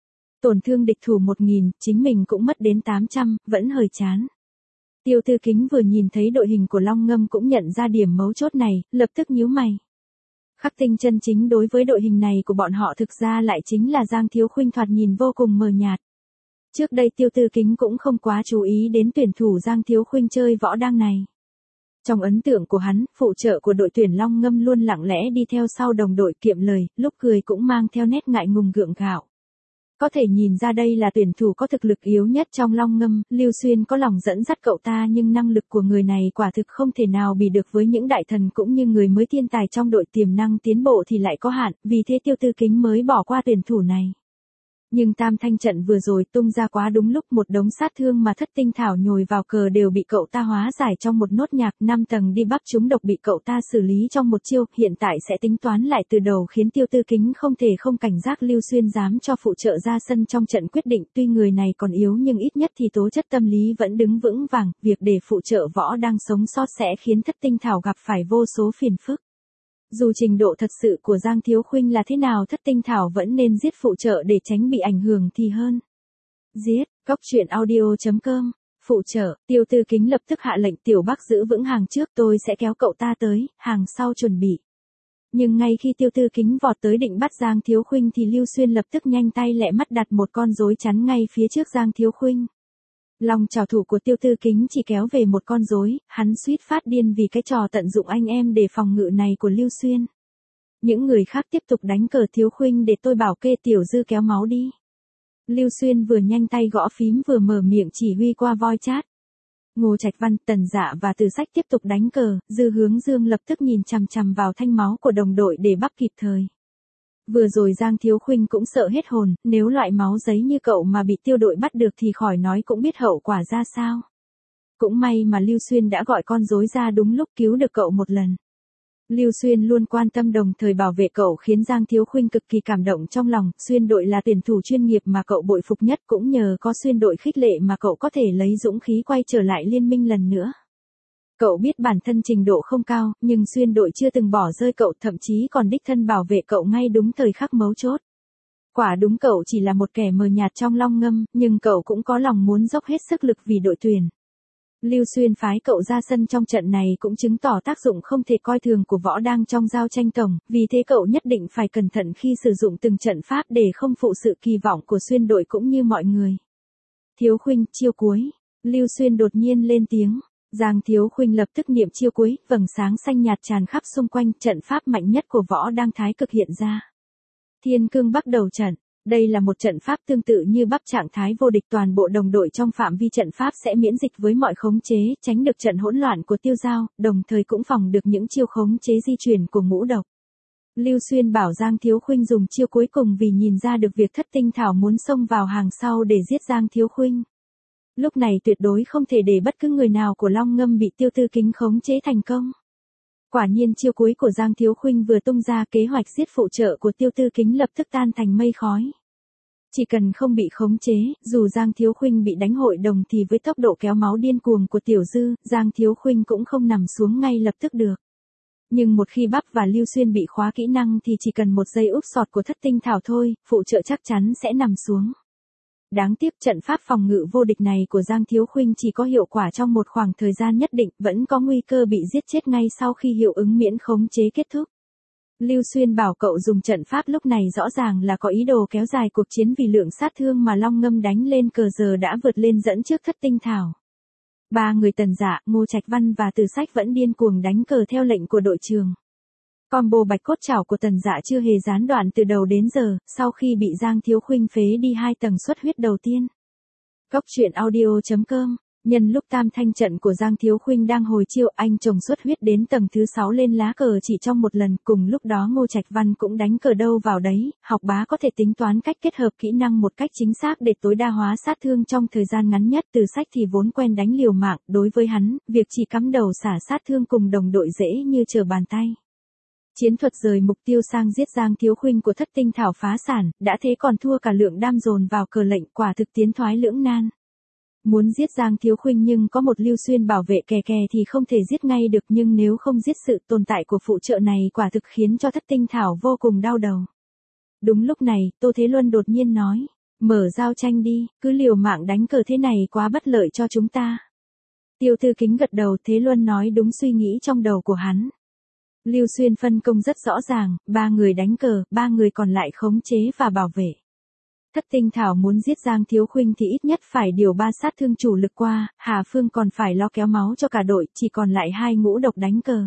Tổn thương địch thủ 1000, chính mình cũng mất đến 800, vẫn hơi chán. Tiêu Tư Kính vừa nhìn thấy đội hình của Long Ngâm cũng nhận ra điểm mấu chốt này, lập tức nhíu mày. Khắc tinh chân chính đối với đội hình này của bọn họ thực ra lại chính là Giang Thiếu Khuynh thoạt nhìn vô cùng mờ nhạt. Trước đây Tiêu Tư Kính cũng không quá chú ý đến tuyển thủ Giang Thiếu Khuynh chơi võ đang này. Trong ấn tượng của hắn, phụ trợ của đội tuyển Long Ngâm luôn lặng lẽ đi theo sau đồng đội kiệm lời, lúc cười cũng mang theo nét ngại ngùng gượng gạo. Có thể nhìn ra đây là tuyển thủ có thực lực yếu nhất trong Long Ngâm, Lưu Xuyên có lòng dẫn dắt cậu ta nhưng năng lực của người này quả thực không thể nào bì được với những đại thần cũng như người mới thiên tài trong đội, tiềm năng tiến bộ thì lại có hạn, vì thế Tiêu Tư Kính mới bỏ qua tuyển thủ này. Nhưng tam thanh trận vừa rồi tung ra quá đúng lúc, một đống sát thương mà Thất Tinh Thảo nhồi vào cờ đều bị cậu ta hóa giải trong một nốt nhạc, 5 tầng đi bắp trúng độc bị cậu ta xử lý trong một chiêu, hiện tại sẽ tính toán lại từ đầu khiến Tiêu Tư Kính không thể không cảnh giác. Lưu Xuyên dám cho phụ trợ ra sân trong trận quyết định, tuy người này còn yếu nhưng ít nhất thì tố chất tâm lý vẫn đứng vững vàng, việc để phụ trợ võ đang sống sót sẽ khiến Thất Tinh Thảo gặp phải vô số phiền phức. Dù trình độ thật sự của Giang Thiếu Khuynh là thế nào, Thất Tinh Thảo vẫn nên giết phụ trợ để tránh bị ảnh hưởng thì hơn. Giết, Cóc Truyện Audio.com, phụ trợ, Tiêu Tư Kính lập tức hạ lệnh Tiểu Bắc giữ vững hàng trước, tôi sẽ kéo cậu ta tới, hàng sau chuẩn bị. Nhưng ngay khi Tiêu Tư Kính vọt tới định bắt Giang Thiếu Khuynh thì Lưu Xuyên lập tức nhanh tay lẹ mắt đặt một con rối chắn ngay phía trước Giang Thiếu Khuynh. Lòng trảo thủ của Tiêu Tư Kính chỉ kéo về một con rối, hắn suýt phát điên vì cái trò tận dụng anh em để phòng ngự này của Lưu Xuyên. Những người khác tiếp tục đánh cờ. Thiếu Khuynh để tôi bảo kê Tiểu Dư kéo máu đi. Lưu Xuyên vừa nhanh tay gõ phím vừa mở miệng chỉ huy qua voi chat. Ngô Trạch Văn, Tần Dạ và Từ Sách tiếp tục đánh cờ, Dư Hướng Dương lập tức nhìn chằm chằm vào thanh máu của đồng đội để bắp kịp thời. Vừa rồi Giang Thiếu Khuynh cũng sợ hết hồn, nếu loại máu giấy như cậu mà bị tiêu đội bắt được thì khỏi nói cũng biết hậu quả ra sao. Cũng may mà Lưu Xuyên đã gọi con rối ra đúng lúc cứu được cậu một lần. Lưu Xuyên luôn quan tâm đồng thời bảo vệ cậu khiến Giang Thiếu Khuynh cực kỳ cảm động trong lòng. Xuyên đội là tuyển thủ chuyên nghiệp mà cậu bội phục nhất, cũng nhờ có Xuyên đội khích lệ mà cậu có thể lấy dũng khí quay trở lại liên minh lần nữa. Cậu biết bản thân trình độ không cao, nhưng Xuyên đội chưa từng bỏ rơi cậu, thậm chí còn đích thân bảo vệ cậu ngay đúng thời khắc mấu chốt. Quả đúng cậu chỉ là một kẻ mờ nhạt trong Long Ngâm, nhưng cậu cũng có lòng muốn dốc hết sức lực vì đội tuyển. Lưu Xuyên phái cậu ra sân trong trận này cũng chứng tỏ tác dụng không thể coi thường của võ đang trong giao tranh tổng, vì thế cậu nhất định phải cẩn thận khi sử dụng từng trận pháp để không phụ sự kỳ vọng của Xuyên đội cũng như mọi người. Thiếu Khuynh, chiêu cuối. Lưu Xuyên đột nhiên lên tiếng. Giang Thiếu Khuynh lập tức niệm chiêu cuối, vầng sáng xanh nhạt tràn khắp xung quanh, trận pháp mạnh nhất của võ đang thái cực hiện ra. Thiên Cương bắt đầu trận. Đây là một trận pháp tương tự như bắp trạng thái vô địch, toàn bộ đồng đội trong phạm vi trận pháp sẽ miễn dịch với mọi khống chế, tránh được trận hỗn loạn của tiêu dao, đồng thời cũng phòng được những chiêu khống chế di chuyển của ngũ độc. Lưu Xuyên bảo Giang Thiếu Khuynh dùng chiêu cuối cùng vì nhìn ra được việc Thất Tinh Thảo muốn xông vào hàng sau để giết Giang Thiếu Khuynh. Lúc này tuyệt đối không thể để bất cứ người nào của Long Ngâm bị Tiêu Tư Kính khống chế thành công. Quả nhiên chiêu cuối của Giang Thiếu Khuynh vừa tung ra, kế hoạch giết phụ trợ của Tiêu Tư Kính lập tức tan thành mây khói. Chỉ cần không bị khống chế, dù Giang Thiếu Khuynh bị đánh hội đồng thì với tốc độ kéo máu điên cuồng của Tiểu Dư, Giang Thiếu Khuynh cũng không nằm xuống ngay lập tức được. Nhưng một khi Bắp và Lưu Xuyên bị khóa kỹ năng thì chỉ cần một giây úp sọt của Thất Tinh Thảo thôi, phụ trợ chắc chắn sẽ nằm xuống. Đáng tiếc trận pháp phòng ngự vô địch này của Giang Thiếu Khuynh chỉ có hiệu quả trong một khoảng thời gian nhất định, vẫn có nguy cơ bị giết chết ngay sau khi hiệu ứng miễn khống chế kết thúc. Lưu Xuyên bảo cậu dùng trận pháp lúc này rõ ràng là có ý đồ kéo dài cuộc chiến vì lượng sát thương mà Long Ngâm đánh lên cờ giờ đã vượt lên dẫn trước Thất Tinh Thảo. Ba người Tần Dạ, Ngô Trạch Văn và Từ Sách vẫn điên cuồng đánh cờ theo lệnh của đội trưởng. Combo bạch cốt chảo của Tần Dạ chưa hề gián đoạn từ đầu đến giờ, sau khi bị Giang Thiếu Khuynh phế đi 2 tầng xuất huyết đầu tiên. Góc truyện audio.com. Nhân lúc tam thanh trận của Giang Thiếu Khuynh đang hồi chiêu, anh chồng xuất huyết đến tầng thứ 6 lên lá cờ chỉ trong một lần, cùng lúc đó Ngô Trạch Văn cũng đánh cờ đâu vào đấy, học bá có thể tính toán cách kết hợp kỹ năng một cách chính xác để tối đa hóa sát thương trong thời gian ngắn nhất. Từ Sách thì vốn quen đánh liều mạng, đối với hắn, việc chỉ cắm đầu xả sát thương cùng đồng đội dễ như trở bàn tay. Chiến thuật rời mục tiêu sang giết Giang Thiếu Khuynh của Thất Tinh Thảo phá sản, đã thế còn thua cả lượng đam dồn vào cờ lệnh, quả thực tiến thoái lưỡng nan. Muốn giết Giang Thiếu Khuynh nhưng có một Lưu Xuyên bảo vệ kè kè thì không thể giết ngay được, nhưng nếu không giết sự tồn tại của phụ trợ này quả thực khiến cho Thất Tinh Thảo vô cùng đau đầu. Đúng lúc này, Tô Thế Luân đột nhiên nói, mở giao tranh đi, cứ liều mạng đánh cờ thế này quá bất lợi cho chúng ta. Tiêu Thư Kính gật đầu, Thế Luân nói đúng suy nghĩ trong đầu của hắn. Lưu Xuyên phân công rất rõ ràng, 3 người đánh cờ, 3 người còn lại khống chế và bảo vệ. Thất Tinh Thảo muốn giết Giang Thiếu Khuynh thì ít nhất phải điều 3 sát thương chủ lực qua, Hà Phương còn phải lo kéo máu cho cả đội, chỉ còn lại 2 ngũ độc đánh cờ.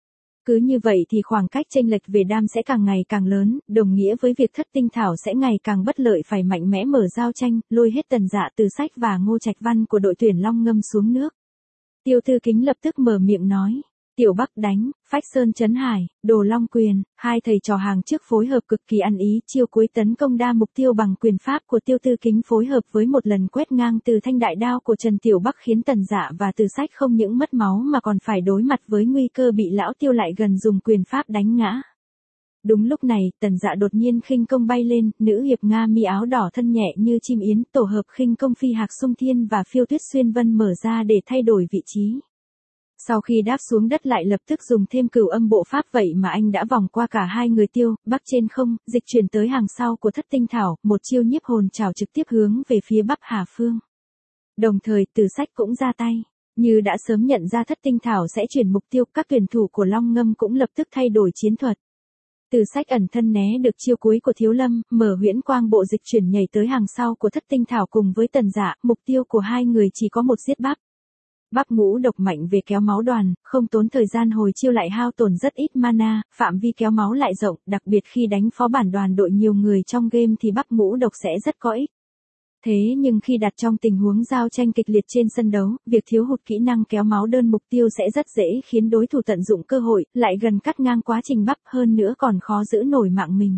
Cứ như vậy thì khoảng cách chênh lệch về đam sẽ càng ngày càng lớn, đồng nghĩa với việc Thất Tinh Thảo sẽ ngày càng bất lợi, phải mạnh mẽ mở giao tranh, lôi hết Tần Dạ, Từ Sách và Ngô Trạch Văn của đội tuyển Long Ngâm xuống nước. Tiêu Thư Kính lập tức mở miệng nói. Tiểu Bắc đánh, Phách Sơn Trấn Hải, Đồ Long Quyền, 2 thầy trò hàng trước phối hợp cực kỳ ăn ý, chiêu cuối tấn công đa mục tiêu bằng quyền pháp của Tiêu Thư Kính phối hợp với một lần quét ngang từ thanh đại đao của Trần Tiểu Bắc khiến Tần Dạ và Từ Sách không những mất máu mà còn phải đối mặt với nguy cơ bị lão Tiêu lại gần dùng quyền pháp đánh ngã. Đúng lúc này, Tần Dạ đột nhiên khinh công bay lên, nữ hiệp Nga mi áo đỏ thân nhẹ như chim yến, tổ hợp khinh công phi hạc xung thiên và phiêu tuyết xuyên vân mở ra để thay đổi vị trí. Sau khi đáp xuống đất lại lập tức dùng thêm cửu âm bộ pháp, vậy mà anh đã vòng qua cả 2 người Tiêu, Bắc trên không, dịch chuyển tới hàng sau của Thất Tinh Thảo, một chiêu nhiếp hồn trảo trực tiếp hướng về phía Bắc Hà Phương. Đồng thời Từ Sách cũng ra tay, như đã sớm nhận ra Thất Tinh Thảo sẽ chuyển mục tiêu, các tuyển thủ của Long Ngâm cũng lập tức thay đổi chiến thuật. Từ Sách ẩn thân né được chiêu cuối của Thiếu Lâm, mở huyễn quang bộ dịch chuyển nhảy tới hàng sau của Thất Tinh Thảo cùng với Tần Dạ, mục tiêu của 2 người chỉ có một giết Bắc. Bắc ngũ độc mạnh về kéo máu đoàn, không tốn thời gian hồi chiêu lại hao tổn rất ít mana, phạm vi kéo máu lại rộng, đặc biệt khi đánh phó bản đoàn đội nhiều người trong game thì Bắc ngũ độc sẽ rất có ích. Thế nhưng khi đặt trong tình huống giao tranh kịch liệt trên sân đấu, việc thiếu hụt kỹ năng kéo máu đơn mục tiêu sẽ rất dễ khiến đối thủ tận dụng cơ hội, lại gần cắt ngang quá trình Bắc, hơn nữa còn khó giữ nổi mạng mình.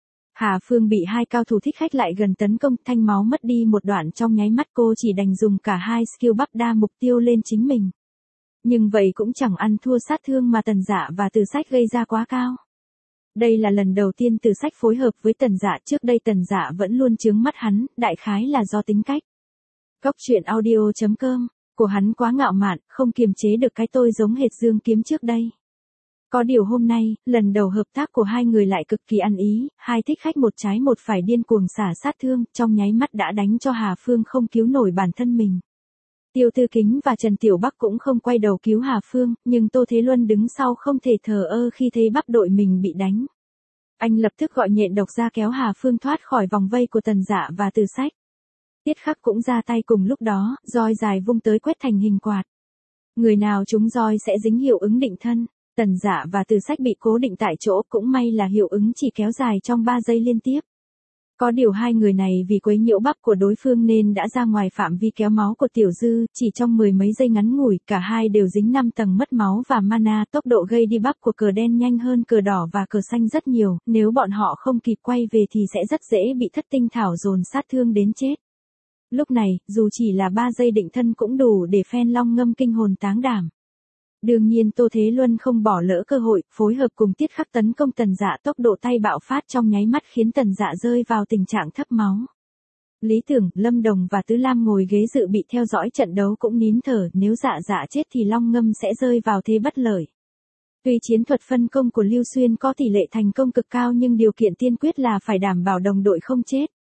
Hà Phương bị 2 cao thủ thích khách lại gần tấn công, thanh máu mất đi một đoạn trong nháy mắt, cô chỉ đành dùng cả 2 skill Bắc đa mục tiêu lên chính mình. Nhưng vậy cũng chẳng ăn thua sát thương mà Tần Dạ và Từ Sách gây ra quá cao. Đây là lần đầu tiên Từ Sách phối hợp với Tần Dạ, trước đây Tần Dạ vẫn luôn chướng mắt hắn, đại khái là do tính cách. Góc truyện audio.com, của hắn quá ngạo mạn, không kiềm chế được cái tôi giống hệt Dương Kiếm trước đây. Có điều hôm nay, lần đầu hợp tác của 2 người lại cực kỳ ăn ý, 2 thích khách một trái một phải điên cuồng xả sát thương, trong nháy mắt đã đánh cho Hà Phương không cứu nổi bản thân mình. Tiêu Thư Kính và Trần Tiểu Bắc cũng không quay đầu cứu Hà Phương, nhưng Tô Thế Luân đứng sau không thể thờ ơ khi thấy Bắc đội mình bị đánh. Anh lập tức gọi nhện độc ra kéo Hà Phương thoát khỏi vòng vây của Tần Dạ và Từ Sách. Tiết Khắc cũng ra tay cùng lúc đó, roi dài vung tới quét thành hình quạt. Người nào trúng roi sẽ dính hiệu ứng định thân. Tần Dạ và Từ Sách bị cố định tại chỗ, cũng may là hiệu ứng chỉ kéo dài trong 3 giây liên tiếp. Có điều 2 người này vì quấy nhiễu Bắc của đối phương nên đã ra ngoài phạm vi kéo máu của Tiểu Dư, chỉ trong 10 mấy giây ngắn ngủi, cả 2 đều dính 5 tầng mất máu và mana, tốc độ gây đi Bắc của cờ đen nhanh hơn cờ đỏ và cờ xanh rất nhiều, nếu bọn họ không kịp quay về thì sẽ rất dễ bị Thất Tinh Thảo dồn sát thương đến chết. Lúc này, dù chỉ là 3 giây định thân cũng đủ để phen Long Ngâm kinh hồn táng đảm. Đương nhiên Tô Thế Luân không bỏ lỡ cơ hội, phối hợp cùng Tiết Khắc tấn công Tần Dạ, tốc độ tay bạo phát trong nháy mắt khiến Tần Dạ rơi vào tình trạng thấp máu. Lý Tưởng, Lâm Đồng và Tứ Lam ngồi ghế dự bị theo dõi trận đấu cũng nín thở, nếu Dạ chết thì Long Ngâm sẽ rơi vào thế bất lợi. Tuy chiến thuật phân công của Lưu Xuyên có tỷ lệ thành công cực cao nhưng điều kiện tiên quyết là phải đảm bảo đồng đội không chết.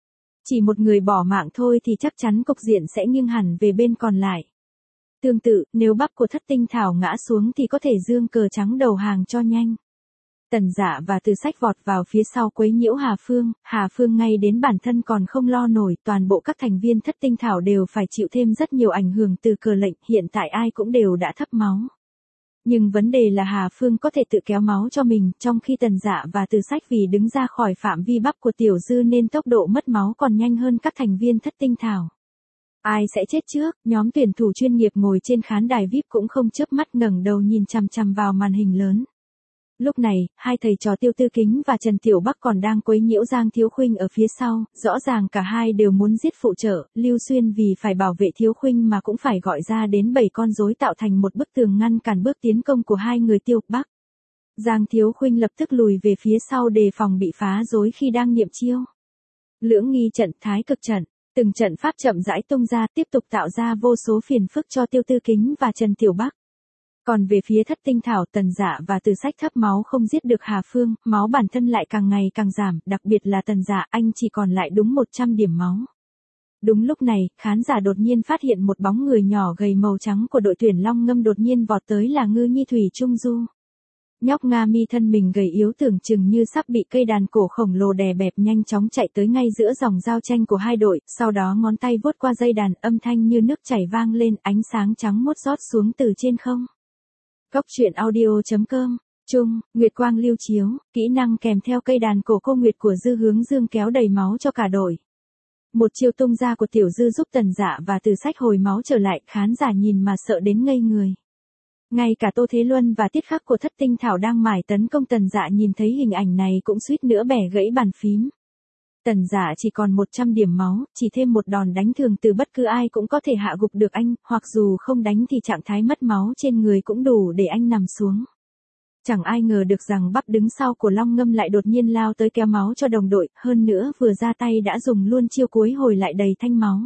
Chỉ một người bỏ mạng thôi thì chắc chắn cục diện sẽ nghiêng hẳn về bên còn lại. Tương tự, nếu bắp của Thất Tinh Thảo ngã xuống thì có thể giương cờ trắng đầu hàng cho nhanh. Tần Dạ và Từ Sách vọt vào phía sau quấy nhiễu Hà Phương ngay đến bản thân còn không lo nổi, toàn bộ các thành viên Thất Tinh Thảo đều phải chịu thêm rất nhiều ảnh hưởng từ cờ lệnh, hiện tại ai cũng đều đã thấp máu. Nhưng vấn đề là Hà Phương có thể tự kéo máu cho mình, trong khi Tần Dạ và Từ Sách vì đứng ra khỏi phạm vi bắp của Tiểu Dư nên tốc độ mất máu còn nhanh hơn các thành viên Thất Tinh Thảo. Ai sẽ chết trước? Nhóm tuyển thủ chuyên nghiệp ngồi trên khán đài VIP cũng không chớp mắt ngẩng đầu nhìn chằm chằm vào màn hình lớn. Lúc này, hai thầy trò Tiêu Tư Kính và Trần Tiểu Bắc còn đang quấy nhiễu Giang Thiếu Khuynh ở phía sau, rõ ràng cả hai đều muốn giết phụ trợ, Lưu Xuyên vì phải bảo vệ Thiếu Khuynh mà cũng phải gọi ra đến 7 con rối tạo thành một bức tường ngăn cản bước tiến công của hai người Tiêu Bắc. Giang Thiếu Khuynh lập tức lùi về phía sau đề phòng bị phá rối khi đang niệm chiêu. Lưỡng nghi trận, thái cực trận, từng trận pháp chậm rãi tung ra tiếp tục tạo ra vô số phiền phức cho Tiêu Tư Kính và Trần Tiểu Bắc. Còn về phía Thất Tinh Thảo, Tần Dạ và Từ Sách thấp máu không giết được Hà Phương, máu bản thân lại càng ngày càng giảm, đặc biệt là Tần Dạ, anh chỉ còn lại đúng 100 điểm máu. Đúng lúc này, khán giả đột nhiên phát hiện một bóng người nhỏ gầy màu trắng của đội tuyển Long Ngâm đột nhiên vọt tới là Ngư Nhi Thủy Trung Du. Nhóc Nga Mi thân mình gầy yếu tưởng chừng như sắp bị cây đàn cổ khổng lồ đè bẹp, nhanh chóng chạy tới ngay giữa dòng giao tranh của hai đội, sau đó ngón tay vuốt qua dây đàn, âm thanh như nước chảy vang lên, ánh sáng trắng muốt rót xuống từ trên không. Cốc truyện audio.com, Trung, Nguyệt Quang lưu chiếu, kỹ năng kèm theo cây đàn cổ cô Nguyệt của Dư Hướng Dương kéo đầy máu cho cả đội. Một chiêu tung ra của Tiểu Dư giúp Tần Dạ và Từ Sách hồi máu trở lại, khán giả nhìn mà sợ đến ngây người. Ngay cả Tô Thế Luân và Tiết Khắc của Thất Tinh Thảo đang mải tấn công Tần Dạ nhìn thấy hình ảnh này cũng suýt nữa bẻ gãy bàn phím. Tần Dạ chỉ còn 100 điểm máu, chỉ thêm một đòn đánh thường từ bất cứ ai cũng có thể hạ gục được anh, hoặc dù không đánh thì trạng thái mất máu trên người cũng đủ để anh nằm xuống. Chẳng ai ngờ được rằng bắp đứng sau của Long Ngâm lại đột nhiên lao tới kéo máu cho đồng đội, hơn nữa vừa ra tay đã dùng luôn chiêu cuối hồi lại đầy thanh máu.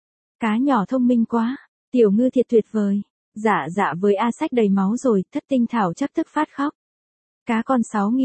Cá nhỏ thông minh quá, Tiểu Ngư thiệt tuyệt vời. Dạ với A Sách đầy máu rồi, Thất Tinh Thảo chắc tức phát khóc. Cá con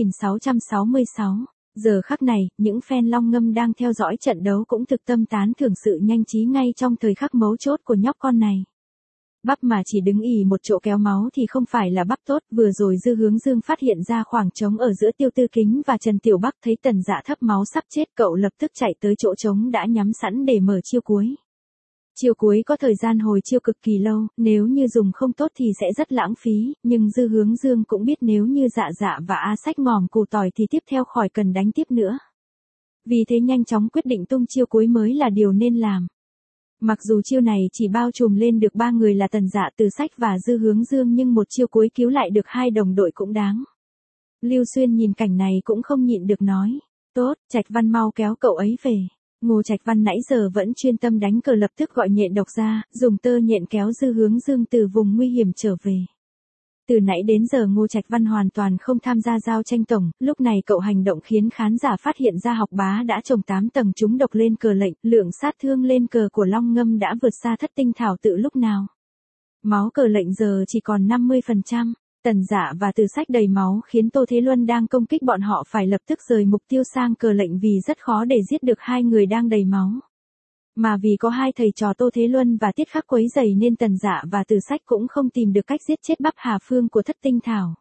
6666. Giờ khắc này, những fan Long Ngâm đang theo dõi trận đấu cũng thực tâm tán thưởng sự nhanh trí ngay trong thời khắc mấu chốt của nhóc con này. Bắp mà chỉ đứng ì một chỗ kéo máu thì không phải là bắp tốt, vừa rồi Dư Hướng Dương phát hiện ra khoảng trống ở giữa Tiêu Tư Kính và Trần Tiểu Bắc, thấy Tần Dạ thấp máu sắp chết, cậu lập tức chạy tới chỗ trống đã nhắm sẵn để mở chiêu cuối. Chiêu cuối có thời gian hồi chiêu cực kỳ lâu, nếu như dùng không tốt thì sẽ rất lãng phí, nhưng Dư Hướng Dương cũng biết nếu như Dạ và A Sách ngòm củ tỏi thì tiếp theo khỏi cần đánh tiếp nữa. Vì thế nhanh chóng quyết định tung chiêu cuối mới là điều nên làm. Mặc dù chiêu này chỉ bao trùm lên được 3 người là Tần Dạ, Từ Sách và Dư Hướng Dương nhưng một chiêu cuối cứu lại được hai đồng đội cũng đáng. Lưu Xuyên nhìn cảnh này cũng không nhịn được nói, tốt, Trạch Văn mau kéo cậu ấy về. Ngô Trạch Văn nãy giờ vẫn chuyên tâm đánh cờ lập tức gọi nhện độc ra, dùng tơ nhện kéo Dư Hướng Dương từ vùng nguy hiểm trở về. Từ nãy đến giờ Ngô Trạch Văn hoàn toàn không tham gia giao tranh tổng, lúc này cậu hành động khiến khán giả phát hiện ra Học Bá đã trồng 8 tầng trúng độc lên cờ lệnh, lượng sát thương lên cờ của Long Ngâm đã vượt xa Thất Tinh Thảo tự lúc nào. Máu cờ lệnh giờ chỉ còn 50%. Tần Dạ và Từ Sách đầy máu khiến Tô Thế Luân đang công kích bọn họ phải lập tức rời mục tiêu sang cờ lệnh vì rất khó để giết được hai người đang đầy máu. Mà vì có hai thầy trò Tô Thế Luân và Tiết Khắc quấy rầy nên Tần Dạ và Từ Sách cũng không tìm được cách giết chết bắp Hà Phương của Thất Tinh Thảo.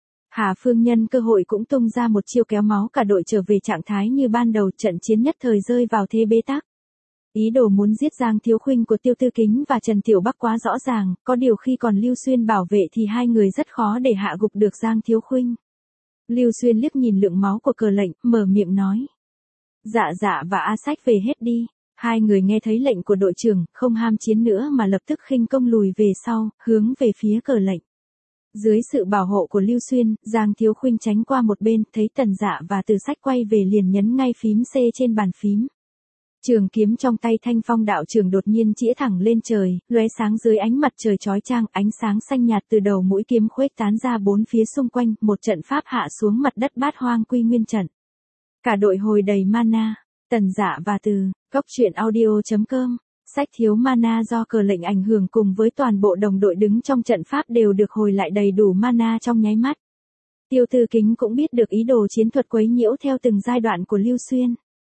Hà Phương nhân cơ hội cũng tung ra một chiêu kéo máu cả đội trở về trạng thái như ban đầu, trận chiến nhất thời rơi vào thế bế tắc. Ý đồ muốn giết Giang Thiếu Khuynh của Tiêu Tư Kính và Trần Tiểu Bắc quá rõ ràng, có điều khi còn Lưu Xuyên bảo vệ thì hai người rất khó để hạ gục được Giang Thiếu Khuynh. Lưu Xuyên liếc nhìn lượng máu của cờ lệnh, mở miệng nói. Dạ và A Sách về hết đi. Hai người nghe thấy lệnh của đội trưởng, không ham chiến nữa mà lập tức khinh công lùi về sau, hướng về phía cờ lệnh. Dưới sự bảo hộ của Lưu Xuyên, Giang Thiếu Khuynh tránh qua một bên, thấy Tần Dạ và Từ Sách quay về liền nhấn ngay phím C trên bàn phím. Trường kiếm trong tay Thanh Phong đạo trưởng đột nhiên chĩa thẳng lên trời, lóe sáng dưới ánh mặt trời chói chang, ánh sáng xanh nhạt từ đầu mũi kiếm khuếch tán ra bốn phía xung quanh, một trận pháp hạ xuống mặt đất Bát Hoang Quy Nguyên trận. Cả đội hồi đầy mana. Tần Dạ và Từ, Cốc truyện audio.com, Sách thiếu mana do cờ lệnh ảnh hưởng cùng với toàn bộ đồng đội đứng trong trận pháp đều được hồi lại đầy đủ mana trong nháy mắt. Tiêu Tư Kính cũng biết được ý đồ chiến thuật quấy nhiễu theo từng giai đoạn của Lưu Xuyên.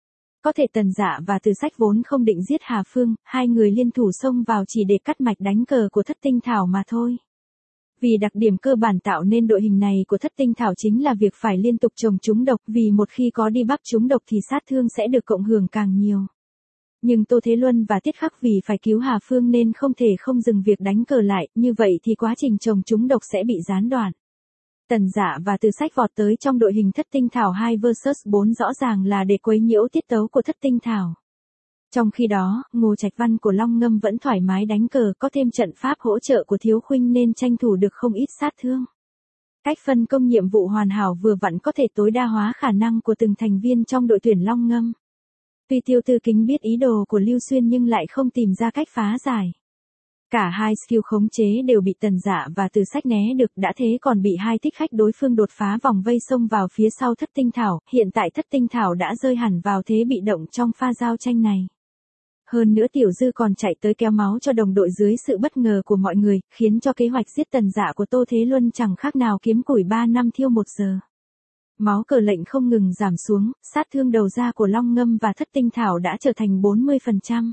Có thể Tần Dạ và Từ Sách vốn không định giết Hà Phương, hai người liên thủ xông vào chỉ để cắt mạch đánh cờ của Thất Tinh Thảo mà thôi. Vì đặc điểm cơ bản tạo nên đội hình này của Thất Tinh Thảo chính là việc phải liên tục trồng trúng độc, vì một khi có đi bắp trúng độc thì sát thương sẽ được cộng hưởng càng nhiều. Nhưng Tô Thế Luân và Tiết Khắc vì phải cứu Hà Phương nên không thể không dừng việc đánh cờ lại, như vậy thì quá trình trồng trúng độc sẽ bị gián đoạn. Tần Dạ và Từ Sách vọt tới trong đội hình Thất Tinh Thảo 2 vs 4 rõ ràng là để quấy nhiễu tiết tấu của Thất Tinh Thảo. Trong khi đó, Ngô Trạch Văn của Long Ngâm vẫn thoải mái đánh cờ, có thêm trận pháp hỗ trợ của Thiếu Khuynh nên tranh thủ được không ít sát thương. Cách phân công nhiệm vụ hoàn hảo vừa vặn có thể tối đa hóa khả năng của từng thành viên trong đội tuyển Long Ngâm. Tuy Tiêu Tư Kính biết ý đồ của Lưu Xuyên nhưng lại không tìm ra cách phá giải. Cả hai skill khống chế đều bị Tần Dạ và Từ Sách né được, đã thế còn bị hai thích khách đối phương đột phá vòng vây xông vào phía sau Thất Tinh Thảo, hiện tại Thất Tinh Thảo đã rơi hẳn vào thế bị động trong pha giao tranh này. Hơn nữa Tiểu Dư còn chạy tới kéo máu cho đồng đội dưới sự bất ngờ của mọi người, khiến cho kế hoạch giết Tần Dạ của Tô Thế Luân chẳng khác nào kiếm củi 3 năm thiêu 1 giờ. Máu cờ lệnh không ngừng giảm xuống, sát thương đầu ra của Long Ngâm và Thất Tinh Thảo đã trở thành 40%.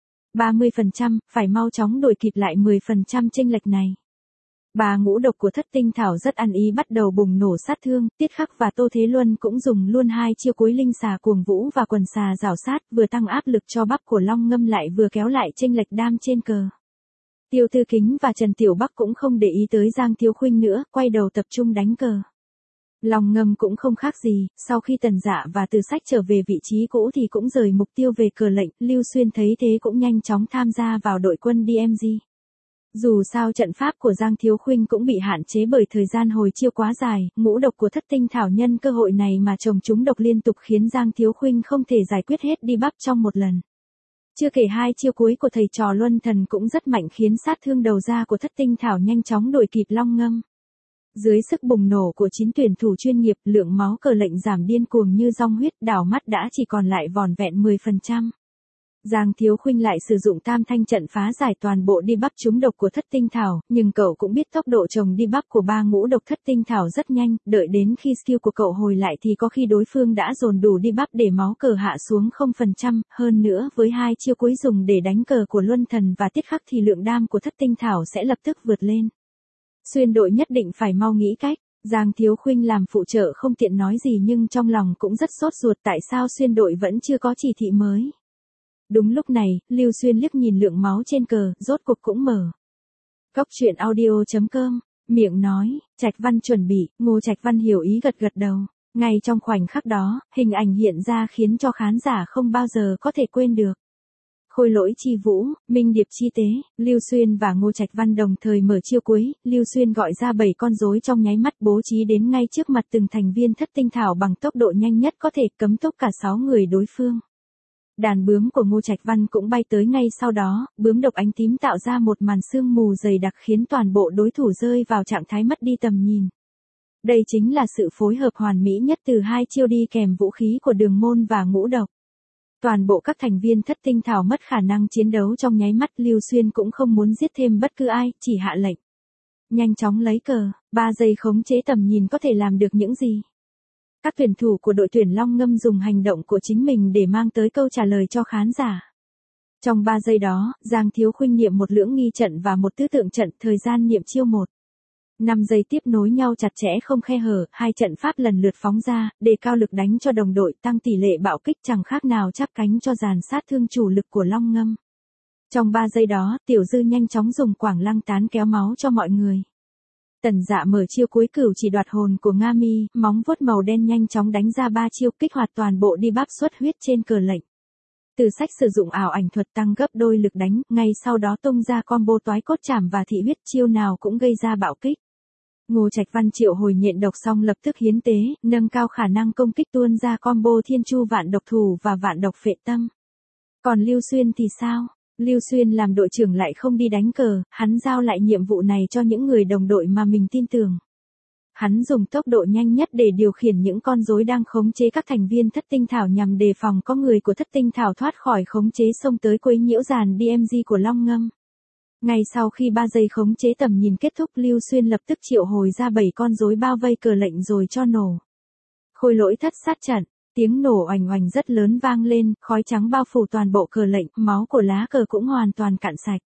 30%, phải mau chóng đuổi kịp lại 10% chênh lệch này. Bà ngũ độc của Thất Tinh Thảo rất ăn ý bắt đầu bùng nổ sát thương, Tiết Khắc và Tô Thế Luân cũng dùng luôn hai chiêu cuối linh xà cuồng vũ và quần xà rảo sát, vừa tăng áp lực cho bắp của Long Ngâm lại vừa kéo lại chênh lệch đam trên cờ. Tiêu Tư Kính và Trần Tiểu Bắc cũng không để ý tới Giang Thiếu Khuynh nữa, quay đầu tập trung đánh cờ. Long Ngâm cũng không khác gì, sau khi Tần Dạ và Từ Sách trở về vị trí cũ thì cũng rời mục tiêu về cờ lệnh, Lưu Xuyên thấy thế cũng nhanh chóng tham gia vào đội quân DMZ. Dù sao trận pháp của Giang Thiếu Khuynh cũng bị hạn chế bởi thời gian hồi chiêu quá dài, ngũ độc của Thất Tinh Thảo nhân cơ hội này mà trồng trúng độc liên tục khiến Giang Thiếu Khuynh không thể giải quyết hết đi bắp trong một lần. Chưa kể hai chiêu cuối của thầy trò Luân Thần cũng rất mạnh khiến sát thương đầu ra của Thất Tinh Thảo nhanh chóng đuổi kịp Long Ngâm. Dưới sức bùng nổ của 9 tuyển thủ chuyên nghiệp, lượng máu cờ lệnh giảm điên cuồng như dòng huyết, đảo mắt đã chỉ còn lại vỏn vẹn 10%. Giang Thiếu Khuynh lại sử dụng tam thanh trận phá giải toàn bộ đi bắp trúng độc của Thất Tinh Thảo, nhưng cậu cũng biết tốc độ trồng đi bắp của ba ngũ độc Thất Tinh Thảo rất nhanh, đợi đến khi skill của cậu hồi lại thì có khi đối phương đã dồn đủ đi bắp để máu cờ hạ xuống 0%, hơn nữa với hai chiêu cuối dùng để đánh cờ của Luân Thần và Tiết Khắc thì lượng đam của Thất Tinh Thảo sẽ lập tức vượt lên. Xuyên đội nhất định phải mau nghĩ cách. Giang Thiếu Khuynh làm phụ trợ không tiện nói gì nhưng trong lòng cũng rất sốt ruột tại sao xuyên đội vẫn chưa có chỉ thị mới. Đúng lúc này, Lưu Xuyên liếc nhìn lượng máu trên cờ, rốt cuộc cũng mở. Cốc truyện audio.com, miệng nói, Trạch Văn chuẩn bị, Ngô Trạch Văn hiểu ý gật gật đầu. Ngay trong khoảnh khắc đó, hình ảnh hiện ra khiến cho khán giả không bao giờ có thể quên được. Khôi Lỗi Chi Vũ, Minh Điệp Chi Tế, Lưu Xuyên và Ngô Trạch Văn đồng thời mở chiêu cuối, Lưu Xuyên gọi ra 7 con rối trong nháy mắt bố trí đến ngay trước mặt từng thành viên Thất Tinh Thảo bằng tốc độ nhanh nhất có thể, cấm túc cả 6 người đối phương. Đàn bướm của Ngô Trạch Văn cũng bay tới ngay sau đó, bướm độc ánh tím tạo ra một màn sương mù dày đặc khiến toàn bộ đối thủ rơi vào trạng thái mất đi tầm nhìn. Đây chính là sự phối hợp hoàn mỹ nhất từ hai chiêu đi kèm vũ khí của Đường Môn và Ngũ Độc. Toàn bộ các thành viên Thất Tinh Thảo mất khả năng chiến đấu trong nháy mắt, Lưu Xuyên cũng không muốn giết thêm bất cứ ai, chỉ hạ lệnh. Nhanh chóng lấy cờ, 3 giây khống chế tầm nhìn có thể làm được những gì? Các tuyển thủ của đội tuyển Long Ngâm dùng hành động của chính mình để mang tới câu trả lời cho khán giả. Trong 3 giây đó, Giang Thiếu Khuynh niệm một lưỡng nghi trận và một tứ tượng trận, thời gian niệm chiêu 1. 5 giây tiếp nối nhau chặt chẽ không khe hở, hai trận pháp lần lượt phóng ra, đề cao lực đánh cho đồng đội, tăng tỷ lệ bạo kích chẳng khác nào chắp cánh cho dàn sát thương chủ lực của Long Ngâm. Trong 3 giây đó, Tiểu Dư nhanh chóng dùng quảng lăng tán kéo máu cho mọi người. Tần Dạ mở chiêu cuối cửu chỉ đoạt hồn của Nga Mi, móng vuốt màu đen nhanh chóng đánh ra 3 chiêu kích hoạt toàn bộ đi bắp xuất huyết trên cờ lệnh. Từ Sách sử dụng ảo ảnh thuật tăng gấp đôi lực đánh, ngay sau đó tung ra combo toái cốt chảm và thị huyết, chiêu nào cũng gây ra bạo kích. Ngô Trạch Văn triệu hồi nhện độc xong lập tức hiến tế, nâng cao khả năng công kích tuôn ra combo thiên chu vạn độc thủ và vạn độc phệ tâm. Còn Lưu Xuyên thì sao? Lưu Xuyên làm đội trưởng lại không đi đánh cờ, hắn giao lại nhiệm vụ này cho những người đồng đội mà mình tin tưởng. Hắn dùng tốc độ nhanh nhất để điều khiển những con rối đang khống chế các thành viên Thất Tinh Thảo nhằm đề phòng có người của Thất Tinh Thảo thoát khỏi khống chế xông tới quấy nhiễu dàn DMZ của Long Ngâm. Ngay sau khi 3 giây khống chế tầm nhìn kết thúc, Lưu Xuyên lập tức triệu hồi ra 7 con rối bao vây cờ lệnh rồi cho nổ. Khôi Lỗi Thất Sát Trận, Tiếng nổ oành oành rất lớn vang lên, khói trắng bao phủ toàn bộ cờ lệnh, máu của lá cờ cũng hoàn toàn cạn sạch.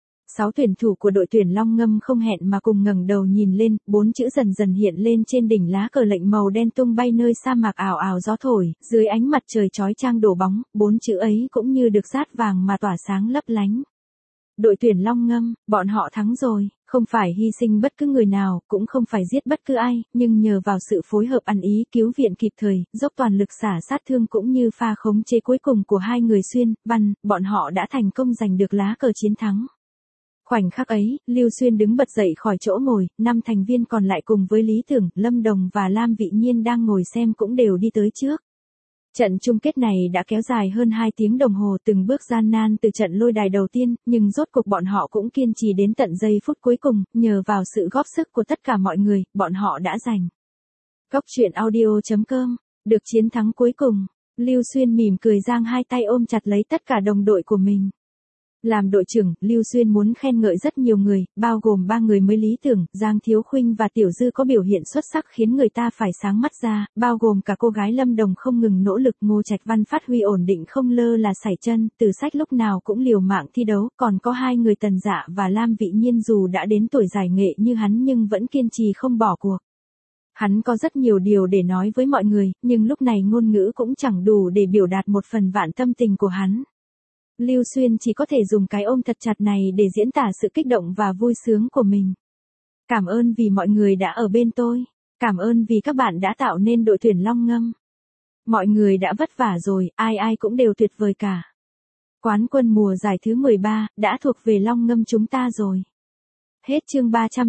6 tuyển thủ của đội tuyển Long Ngâm không hẹn mà cùng ngẩng đầu nhìn lên, 4 chữ dần dần hiện lên trên đỉnh lá cờ lệnh màu đen tung bay nơi sa mạc ảo ảo gió thổi, dưới ánh mặt trời chói chang đổ bóng, 4 chữ ấy cũng như được dát vàng mà tỏa sáng lấp lánh. Đội tuyển Long Ngâm, bọn họ thắng rồi, không phải hy sinh bất cứ người nào, cũng không phải giết bất cứ ai, nhưng nhờ vào sự phối hợp ăn ý cứu viện kịp thời, dốc toàn lực xả sát thương cũng như pha khống chế cuối cùng của hai người Xuyên, Văn, bọn họ đã thành công giành được lá cờ chiến thắng. Khoảnh khắc ấy, Lưu Xuyên đứng bật dậy khỏi chỗ ngồi, 5 thành viên còn lại cùng với Lý Tưởng, Lâm Đồng và Lam Vị Nhiên đang ngồi xem cũng đều đi tới trước. Trận chung kết này đã kéo dài hơn 2 tiếng đồng hồ, từng bước gian nan từ trận lôi đài đầu tiên, nhưng rốt cuộc bọn họ cũng kiên trì đến tận giây phút cuối cùng, nhờ vào sự góp sức của tất cả mọi người, bọn họ đã giành. Góc truyện audio.com, được chiến thắng cuối cùng, Lưu Xuyên mỉm cười giang hai tay ôm chặt lấy tất cả đồng đội của mình. Làm đội trưởng, Lưu Xuyên muốn khen ngợi rất nhiều người, bao gồm 3 người mới Lý Tưởng, Giang Thiếu Khuynh và Tiểu Dư có biểu hiện xuất sắc khiến người ta phải sáng mắt ra, bao gồm cả cô gái Lâm Đồng không ngừng nỗ lực, Ngô Trạch Văn phát huy ổn định không lơ là sải chân, Từ Sách lúc nào cũng liều mạng thi đấu, còn có 2 người Tần Dạ và Lam Vị Nhiên dù đã đến tuổi giải nghệ như hắn nhưng vẫn kiên trì không bỏ cuộc. Hắn có rất nhiều điều để nói với mọi người, nhưng lúc này ngôn ngữ cũng chẳng đủ để biểu đạt một phần vạn tâm tình của hắn. Lưu Xuyên chỉ có thể dùng cái ôm thật chặt này để diễn tả sự kích động và vui sướng của mình. Cảm ơn vì mọi người đã ở bên tôi. Cảm ơn vì các bạn đã tạo nên đội tuyển Long Ngâm. Mọi người đã vất vả rồi, ai ai cũng đều tuyệt vời cả. Quán quân mùa giải thứ 13, đã thuộc về Long Ngâm chúng ta rồi. Hết chương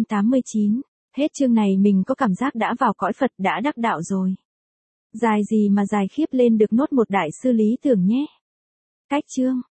389. Hết chương này mình có cảm giác đã vào cõi Phật, đã đắc đạo rồi. Dài gì mà dài khiếp lên được nốt một đại sư Lý Tưởng nhé. Cách chương.